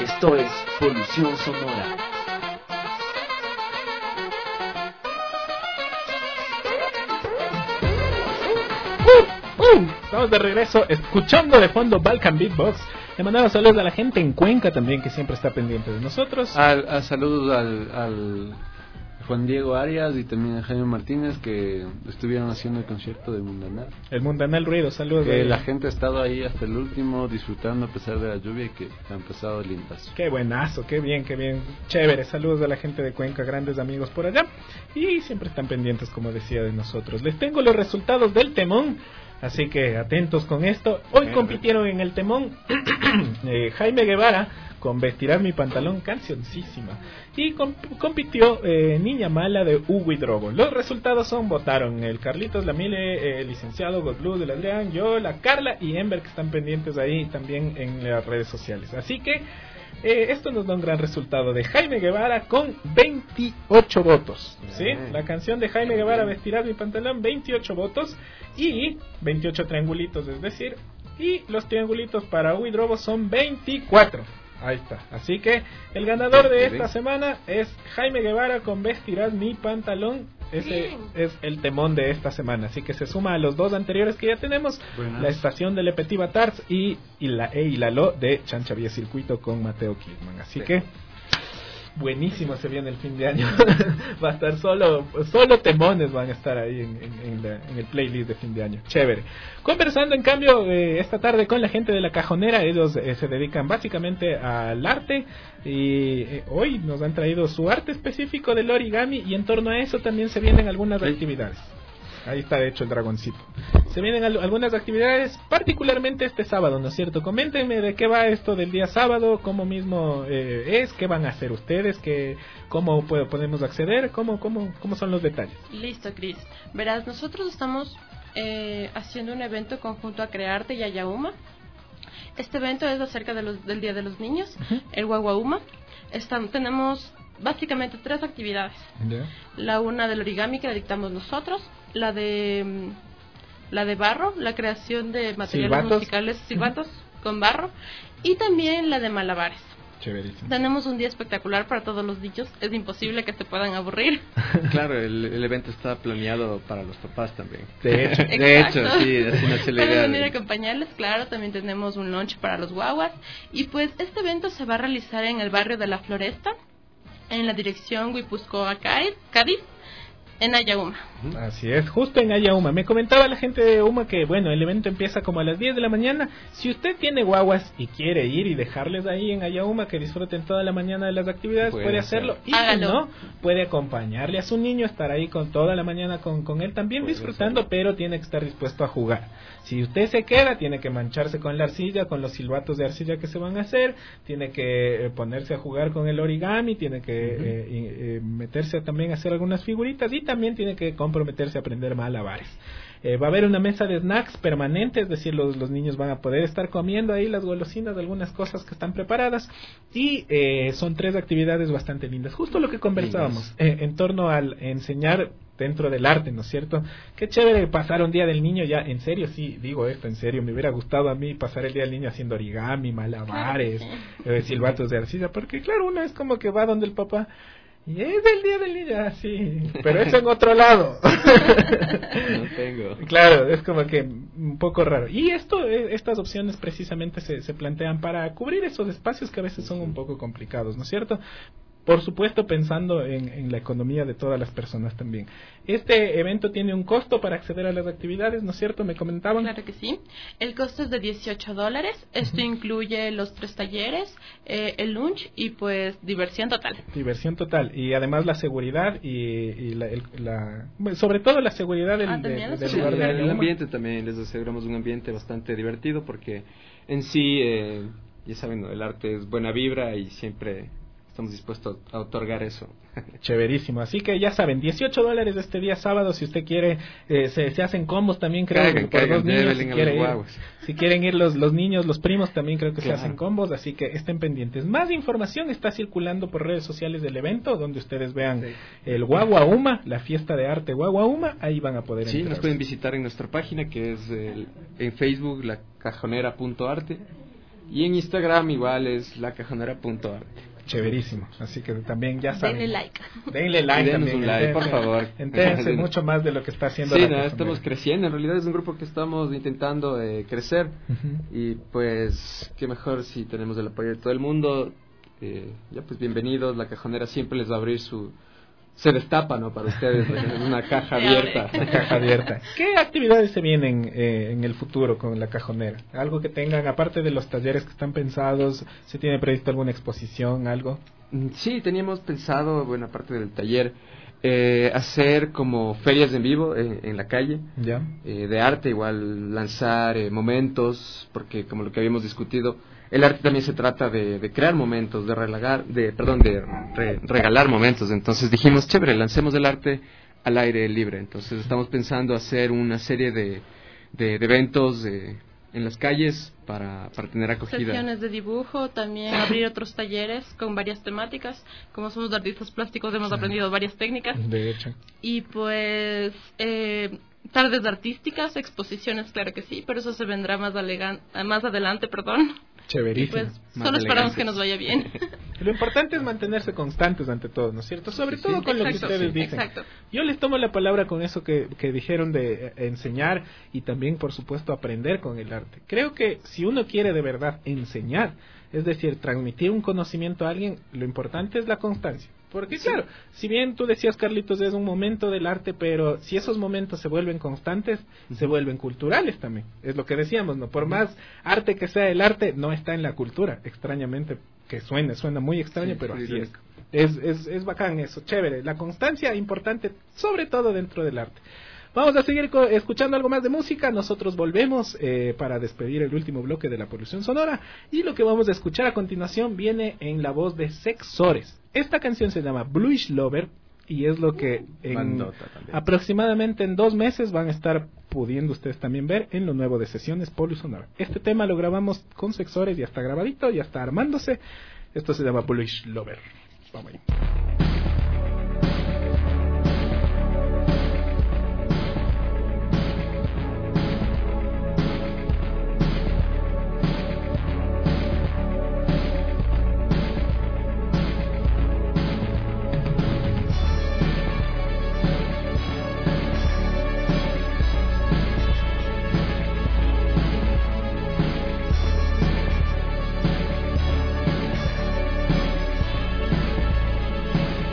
Esto es Polución Sonora. Uh, estamos de regreso escuchando de fondo Balkan Beatbox. Le mandamos saludos a la gente en Cuenca también, que siempre está pendiente de nosotros. Al, a saludos al, al Juan Diego Arias y también a Jaime Martínez, que estuvieron haciendo el concierto de Mundanal. El Mundanal Ruido, saludos. Que la gente ha estado ahí hasta el último disfrutando a pesar de la lluvia y que han pasado lindas. Qué buenazo, qué bien, qué bien. Chévere, saludos a la gente de Cuenca, grandes amigos por allá. Y siempre están pendientes, como decía, de nosotros. Les tengo los resultados del temón. Así que atentos con esto. Hoy compitieron en el temón eh, Jaime Guevara con Vestirás mi pantalón, cancioncísima. Y comp- compitió eh, Niña Mala de Hugo y Drogo. Los resultados son, votaron el Carlitos Lamile, el licenciado Godblue de la Adrián, yo, la Carla y Ember, que están pendientes ahí también en las redes sociales. Así que Eh, esto nos da un gran resultado de Jaime Guevara con veintiocho votos, ¿sí? La canción de Jaime Guevara, Vestirás mi pantalón, veintiocho votos y veintiocho triangulitos, es decir, y los triangulitos para Hugo y Drogo son veinticuatro. Ahí está. Así que el ganador de esta semana es Jaime Guevara con Vestirás mi pantalón. Ese es el temón de esta semana. Así que se suma a los dos anteriores que ya tenemos. Buenas. La estación de Le Petit Batards y, y la E y la Lo de Chancha Vía Circuito con Mateo Kidman. Así sí. que buenísimo se viene el fin de año. Va a estar solo solo temones van a estar ahí en, en, en, la, en el playlist de fin de año. Chévere. Conversando en cambio eh, esta tarde con la gente de La Cajonera. Ellos eh, se dedican básicamente al arte y eh, hoy nos han traído su arte específico del origami y en torno a eso también se vienen algunas actividades. Ahí está de hecho el dragoncito. Se vienen al- algunas actividades, particularmente este sábado, ¿no es cierto? Coméntenme de qué va esto del día sábado, cómo mismo eh, es, qué van a hacer ustedes, qué, cómo puedo, podemos acceder, cómo, cómo, cómo son los detalles. Listo, Cris. Verás, nosotros estamos eh, haciendo un evento conjunto a Crearte y a Yauma. Este evento es acerca de los, del Día de los Niños, uh-huh. el Guaguauma. Estamos, tenemos básicamente tres actividades. Yeah. La una del origami que la dictamos nosotros, la de la de barro, la creación de materiales silbatos. musicales, silbatos uh-huh. con barro, y también la de malabares. Chéverísimo. Tenemos un día espectacular para todos los niños, es imposible que se puedan aburrir. Claro, el, el evento está planeado para los papás también. De hecho, de hecho sí, así no se le Pueden da. venir a acompañarles, claro, también tenemos un lunch para los guaguas. Y pues este evento se va a realizar en el barrio de La Floresta, en la dirección Guipúzcoa, Cádiz, en Ayauma. Así es, justo en Ayauma. Me comentaba la gente de Uma que, bueno, el evento empieza como a las diez de la mañana. Si usted tiene guaguas y quiere ir y dejarles ahí en Ayauma, que disfruten toda la mañana de las actividades, puede, puede hacerlo. Y Hágalo. si no, puede acompañarle a su niño, estar ahí con toda la mañana con, con él también puede disfrutando, ser. Pero tiene que estar dispuesto a jugar. Si usted se queda, tiene que mancharse con la arcilla, con los silbatos de arcilla que se van a hacer, tiene que eh, ponerse a jugar con el origami, tiene que uh-huh. eh, eh, meterse también a hacer algunas figuritas y también tiene que comprometerse a aprender malabares. Eh, va a haber una mesa de snacks permanente, es decir, los, los niños van a poder estar comiendo ahí las golosinas de algunas cosas que están preparadas y eh, son tres actividades bastante lindas. Justo lo que conversábamos eh, en torno al enseñar dentro del arte, ¿no es cierto? Qué chévere pasar un día del niño ya, en serio, sí, digo esto en serio, me hubiera gustado a mí pasar el día del niño haciendo origami, malabares, claro, eh, silbatos de arcilla, porque claro, uno es como que va donde el papá y es el día del niño, así, pero es en otro lado. No tengo. Claro, es como que un poco raro. Y esto, estas opciones precisamente se, se plantean para cubrir esos espacios que a veces son un poco complicados, ¿no es cierto? Por supuesto, pensando en, en la economía de todas las personas también. Este evento tiene un costo para acceder a las actividades, ¿no es cierto? ¿Me comentaban? Claro que sí. El costo es de dieciocho dólares. Esto uh-huh. incluye los tres talleres, eh, el lunch y pues diversión total. Diversión total. Y además la seguridad y, y la, el, la... Bueno, sobre todo la seguridad del, ah, de, del del sí, lugar de el, el ambiente también, les aseguramos un ambiente bastante divertido porque en sí, eh, ya saben, ¿no? El arte es buena vibra y siempre estamos dispuestos a otorgar eso. Chéverísimo, así que ya saben, dieciocho dólares este día sábado, si usted quiere, eh, se, se hacen combos también, creo, caigan, por caigan, dos niños, si, quiere ir, si quieren ir los, los niños, los primos también creo que claro. se hacen combos, así que estén pendientes. Más información está circulando por redes sociales del evento, donde ustedes vean sí. el Guaguauma, la fiesta de arte Guaguauma, ahí van a poder sí, entrar. nos pueden visitar en nuestra página, que es el, en Facebook, la cajonera punto arte. Y en Instagram igual es lacajonera punto arte. Chéverísimo, así que también ya saben. Denle like. Denle like Denos también. un like, por favor. Entérense mucho más de lo que está haciendo sí, la no, Cajonera. estamos creciendo, en realidad es un grupo que estamos intentando eh, crecer. Ujú. Y pues, qué mejor si tenemos el apoyo de todo el mundo. Eh, ya pues bienvenidos, la Cajonera siempre les va a abrir su... Se destapa, ¿no? Para ustedes, una caja abierta. Una caja abierta. ¿Qué actividades se vienen eh, en el futuro con la Cajonera? Algo que tengan, aparte de los talleres que están pensados, ¿se tiene previsto alguna exposición, algo? Sí, teníamos pensado, bueno, aparte del taller, eh, hacer como ferias en vivo eh, en la calle, ya, eh, de arte, igual lanzar eh, momentos, porque como lo que habíamos discutido, el arte también se trata de, de crear momentos, de regalar, de, perdón, de re, regalar momentos. Entonces dijimos, chévere, lancemos el arte al aire libre. Entonces estamos pensando hacer una serie de, de, de eventos de, en las calles para, para tener acogida. Sesiones de dibujo, también abrir otros talleres con varias temáticas. Como somos artistas plásticos hemos Sí. aprendido varias técnicas. De hecho. Y pues eh, tardes artísticas, exposiciones, claro que sí, pero eso se vendrá más, alegan- más adelante, perdón. Chéverísimo. Y pues solo esperamos que nos vaya bien. Lo importante es mantenerse constantes ante todo, ¿no es cierto? Sobre Sí, todo sí. con lo que Exacto, ustedes sí, dicen. exacto. Yo les tomo la palabra con eso que, que dijeron de eh, enseñar y también, por supuesto, aprender con el arte. Creo que si uno quiere de verdad enseñar, es decir, transmitir un conocimiento a alguien, lo importante es la constancia. Porque claro, si bien tú decías, Carlitos, es un momento del arte, pero si esos momentos se vuelven constantes, se vuelven culturales también. Es lo que decíamos, ¿no? Por más arte que sea el arte, no está en la cultura. Extrañamente, que suene, suena muy extraño, Sí, pero sí, así sí. es. Es, es. Es bacán eso, chévere. La constancia importante, sobre todo dentro del arte. Vamos a seguir co- escuchando algo más de música. Nosotros volvemos eh, para despedir el último bloque de la polución sonora. Y lo que vamos a escuchar a continuación viene en la voz de Sexores. Esta canción se llama Bluish Lover y es lo que en Bandota también. aproximadamente en dos meses van a estar pudiendo ustedes también ver en lo nuevo de Sesiones Polu Sonora. Este tema lo grabamos con Sexores, ya está grabadito, ya está armándose. Esto se llama Bluish Lover. Vamos ahí. Thank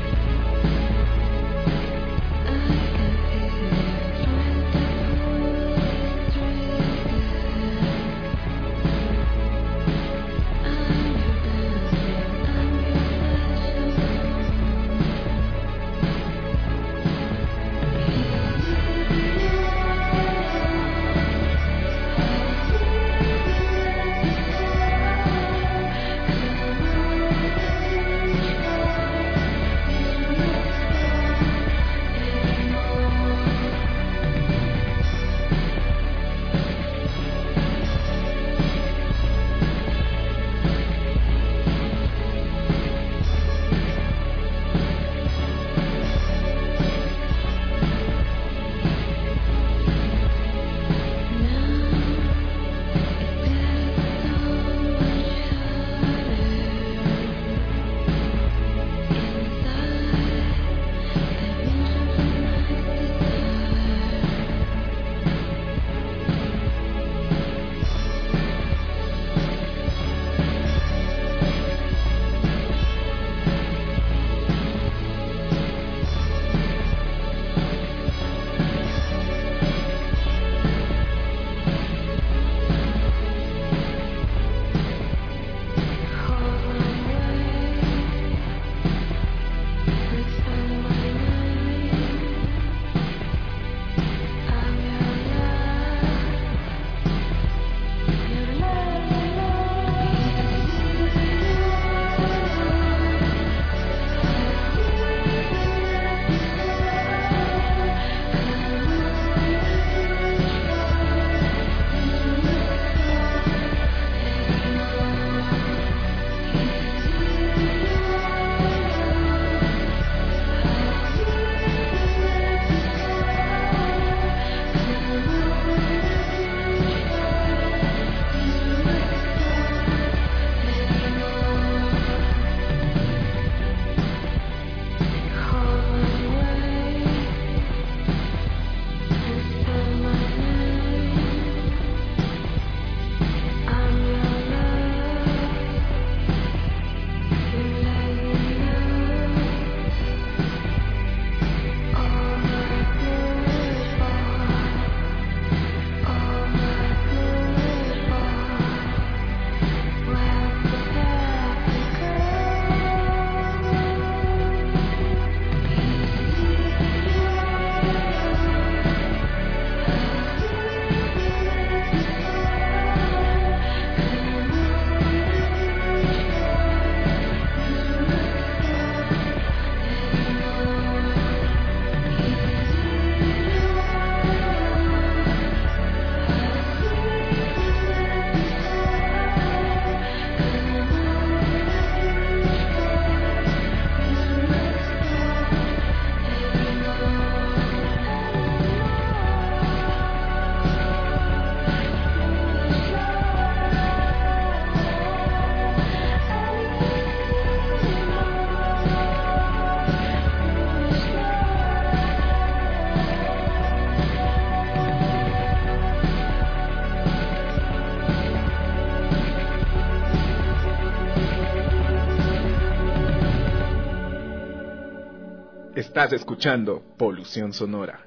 Estás escuchando Polución Sonora.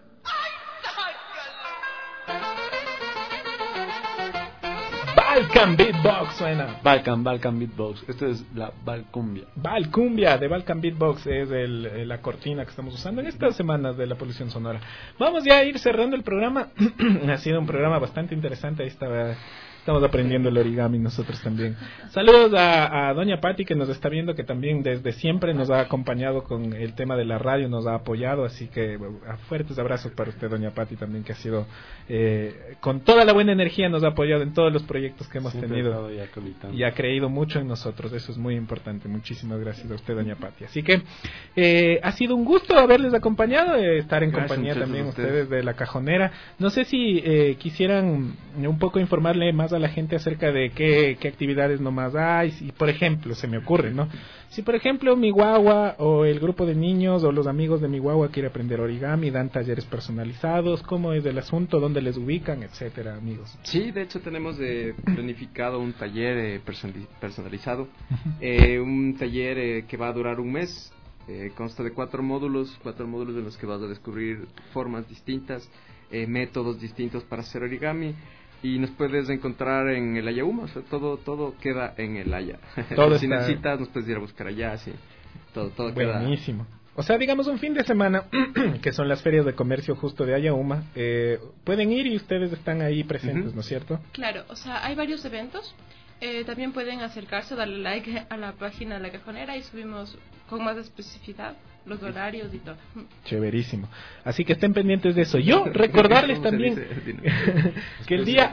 Balkan Beatbox suena. Balkan, Balkan Beatbox. Esto es la Balcumbia. Balcumbia de Balkan Beatbox es el, la cortina que estamos usando en estas semanas de la Polución Sonora. Vamos ya a ir cerrando el programa. Ha sido un programa bastante interesante. Ahí estaba... Estamos aprendiendo el origami nosotros también. Saludos a, a doña Patti, que nos está viendo, que también desde siempre nos ha acompañado con el tema de la radio, nos ha apoyado, así que fuertes abrazos para usted, doña Patti, también, que ha sido eh, con toda la buena energía, nos ha apoyado en todos los proyectos que hemos siempre tenido y ha creído mucho en nosotros. Eso es muy importante. Muchísimas gracias a usted, doña Patti. Así que eh, ha sido un gusto haberles acompañado, eh, estar en gracias, compañía también ustedes. ustedes de La Cajonera. No sé si eh, quisieran un poco informarle más a la gente acerca de qué, qué actividades nomás hay. Si, por ejemplo, se me ocurre, ¿no? Si, por ejemplo, mi guagua o el grupo de niños o los amigos de mi guagua quiere aprender origami, dan talleres personalizados, ¿cómo es el asunto? ¿Dónde les ubican? Etcétera, amigos. Sí, de hecho tenemos eh, planificado un taller eh, personalizado, eh, un taller eh, que va a durar un mes. Eh, consta de cuatro módulos, cuatro módulos en los que vas a descubrir formas distintas, eh, métodos distintos para hacer origami. Y nos puedes encontrar en el Ayauma, o sea, todo todo queda en el Haya. Todo si está... necesitas, nos puedes ir a buscar allá, sí. Todo, todo buenísimo. Queda... O sea, digamos un fin de semana, que son las ferias de comercio justo de Ayauma, eh, pueden ir y ustedes están ahí presentes, uh-huh. ¿no es cierto? Claro, o sea, hay varios eventos. Eh, también pueden acercarse, darle like a la página de La Cajonera y subimos con más especificidad los horarios y todo. Chéverísimo. Así que estén pendientes de eso. Yo recordarles también que el día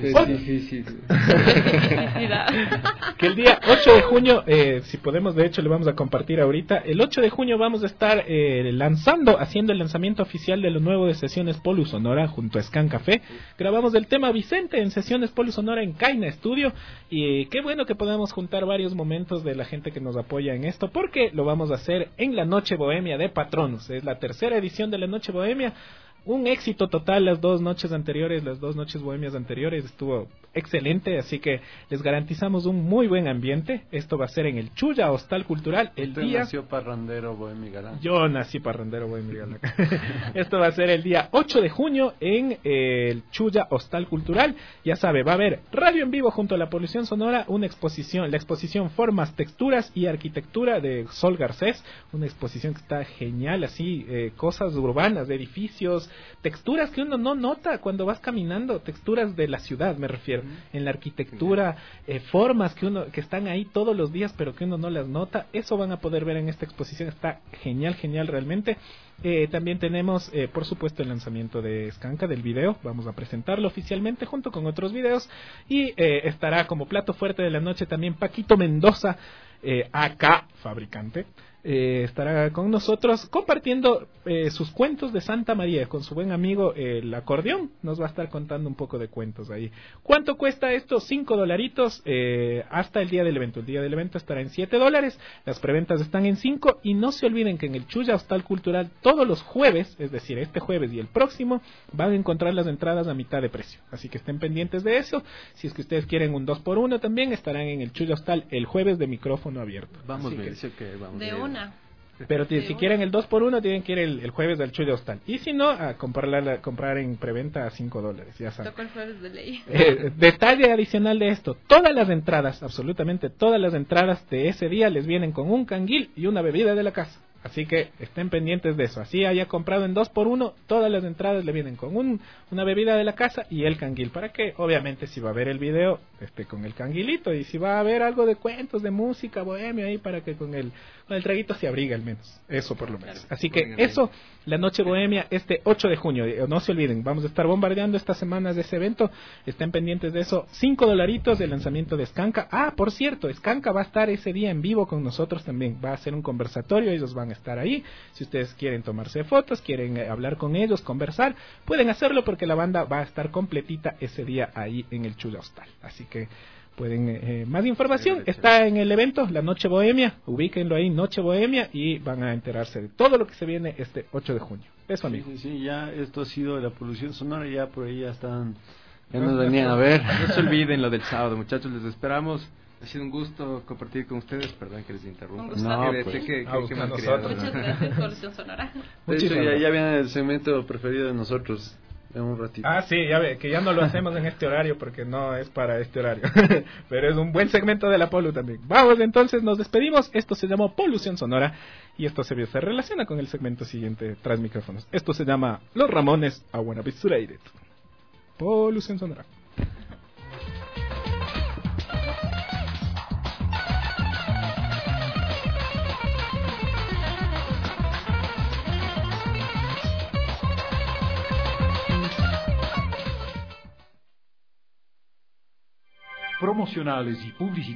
que el día ocho de junio, eh, si podemos, de hecho le vamos a compartir ahorita, el ocho de junio vamos a estar eh, lanzando, haciendo el lanzamiento oficial de lo nuevo de Sesiones Polu Sonora junto a Scan Café. Grabamos el tema Vicente en Sesiones Polu Sonora en Caina Studio y qué bueno que podamos juntar varios momentos de la gente que nos apoya en esto, porque lo vamos a hacer en la Noche Bohemia de Patronus. Es la tercera edición de la Noche Bohemia. Un éxito total las dos noches anteriores, las dos noches bohemias anteriores, estuvo excelente, así que les garantizamos un muy buen ambiente. Esto va a ser en el Chuya Hostal Cultural el Usted día... nació parrandero bohemio galán. Yo nací parrandero bohemio galán. Esto va a ser el día ocho de junio en eh, el Chuya Hostal Cultural. Ya sabe, va a haber radio en vivo junto a la Polución Sonora, una exposición, la exposición Formas, Texturas y Arquitectura de Sol Garcés, una exposición que está genial, así, eh, cosas urbanas, de edificios, texturas que uno no nota cuando vas caminando, texturas de la ciudad me refiero, en la arquitectura, eh, formas que uno que están ahí todos los días pero que uno no las nota. Eso van a poder ver en esta exposición, está genial, genial realmente. Eh, también tenemos, eh, por supuesto, el lanzamiento de Scanca del video, vamos a presentarlo oficialmente junto con otros videos y eh, estará como plato fuerte de la noche también Paquito Mendoza, eh, acá fabricante. Eh, estará con nosotros compartiendo eh, sus cuentos de Santa María con su buen amigo eh, el acordeón. Nos va a estar contando un poco de cuentos ahí. ¿Cuánto cuesta esto? Cinco dolaritos eh, hasta el día del evento. El día del evento estará en siete dólares. Las preventas están en cinco. Y no se olviden que en el Chuya Hostal Cultural todos los jueves, es decir, este jueves y el próximo, van a encontrar las entradas a mitad de precio. Así que estén pendientes de eso. Si es que ustedes quieren un dos por uno también, estarán en el Chuya Hostal el jueves de micrófono abierto. Vamos, Así me que, dice que vamos de una. Pero t- si quieren el dos por uno tienen que ir el, el jueves al Chuya Hostal. Y si no, a comprarla, a comprar en preventa a cinco dólares, ya saben. Toca el jueves de ley. Eh, detalle adicional de esto, todas las entradas, absolutamente todas las entradas de ese día les vienen con un canguil y una bebida de la casa. Así que estén pendientes de eso. Así haya comprado en dos por uno, todas las entradas le vienen con un, una bebida de la casa y el canguil. Para que, obviamente, si va a ver el video, esté con el canguilito. Y si va a ver algo de cuentos, de música, bohemia, ahí para que con el, con el traguito se abriga al menos. Eso por lo menos. Así que eso, la Noche Bohemia, este ocho de junio. No se olviden, vamos a estar bombardeando estas semanas de ese evento. Estén pendientes de eso. Cinco dolaritos del lanzamiento de Scanca. Ah, por cierto, Scanca va a estar ese día en vivo con nosotros también. Va a hacer un conversatorio, ellos van a estar ahí. Si ustedes quieren tomarse fotos, quieren eh, hablar con ellos, conversar, pueden hacerlo porque la banda va a estar completita ese día ahí en el Chuya Hostal. Así que pueden, eh, más información está en el evento, la Noche Bohemia, ubíquenlo ahí, Noche Bohemia, y van a enterarse de todo lo que se viene este ocho de junio. Eso, amigo. Sí, sí, sí, ya esto ha sido la Polución Sonora, ya por ahí ya están, ya nos venían a ver. No se olviden lo del sábado, muchachos, les esperamos Ha sido un gusto compartir con ustedes, perdón que les interrumpa. Un gusto. No, Que- pues, que- que- a que buscar me han nosotros. criado. Muchas gracias, Polución Sonora. De hecho, ya, ya viene el segmento preferido de nosotros en un ratito. Ah, sí, ya ve, que ya no lo hacemos en este horario porque no es para este horario. Pero es un buen segmento de la Polu también. Vamos, entonces nos despedimos. Esto se llamó Polución Sonora y esto se, se relaciona con el segmento siguiente tras micrófonos. Esto se llama Los Ramones I Wanna Be Surated. Polución Sonora. Promocionales y publicitarios.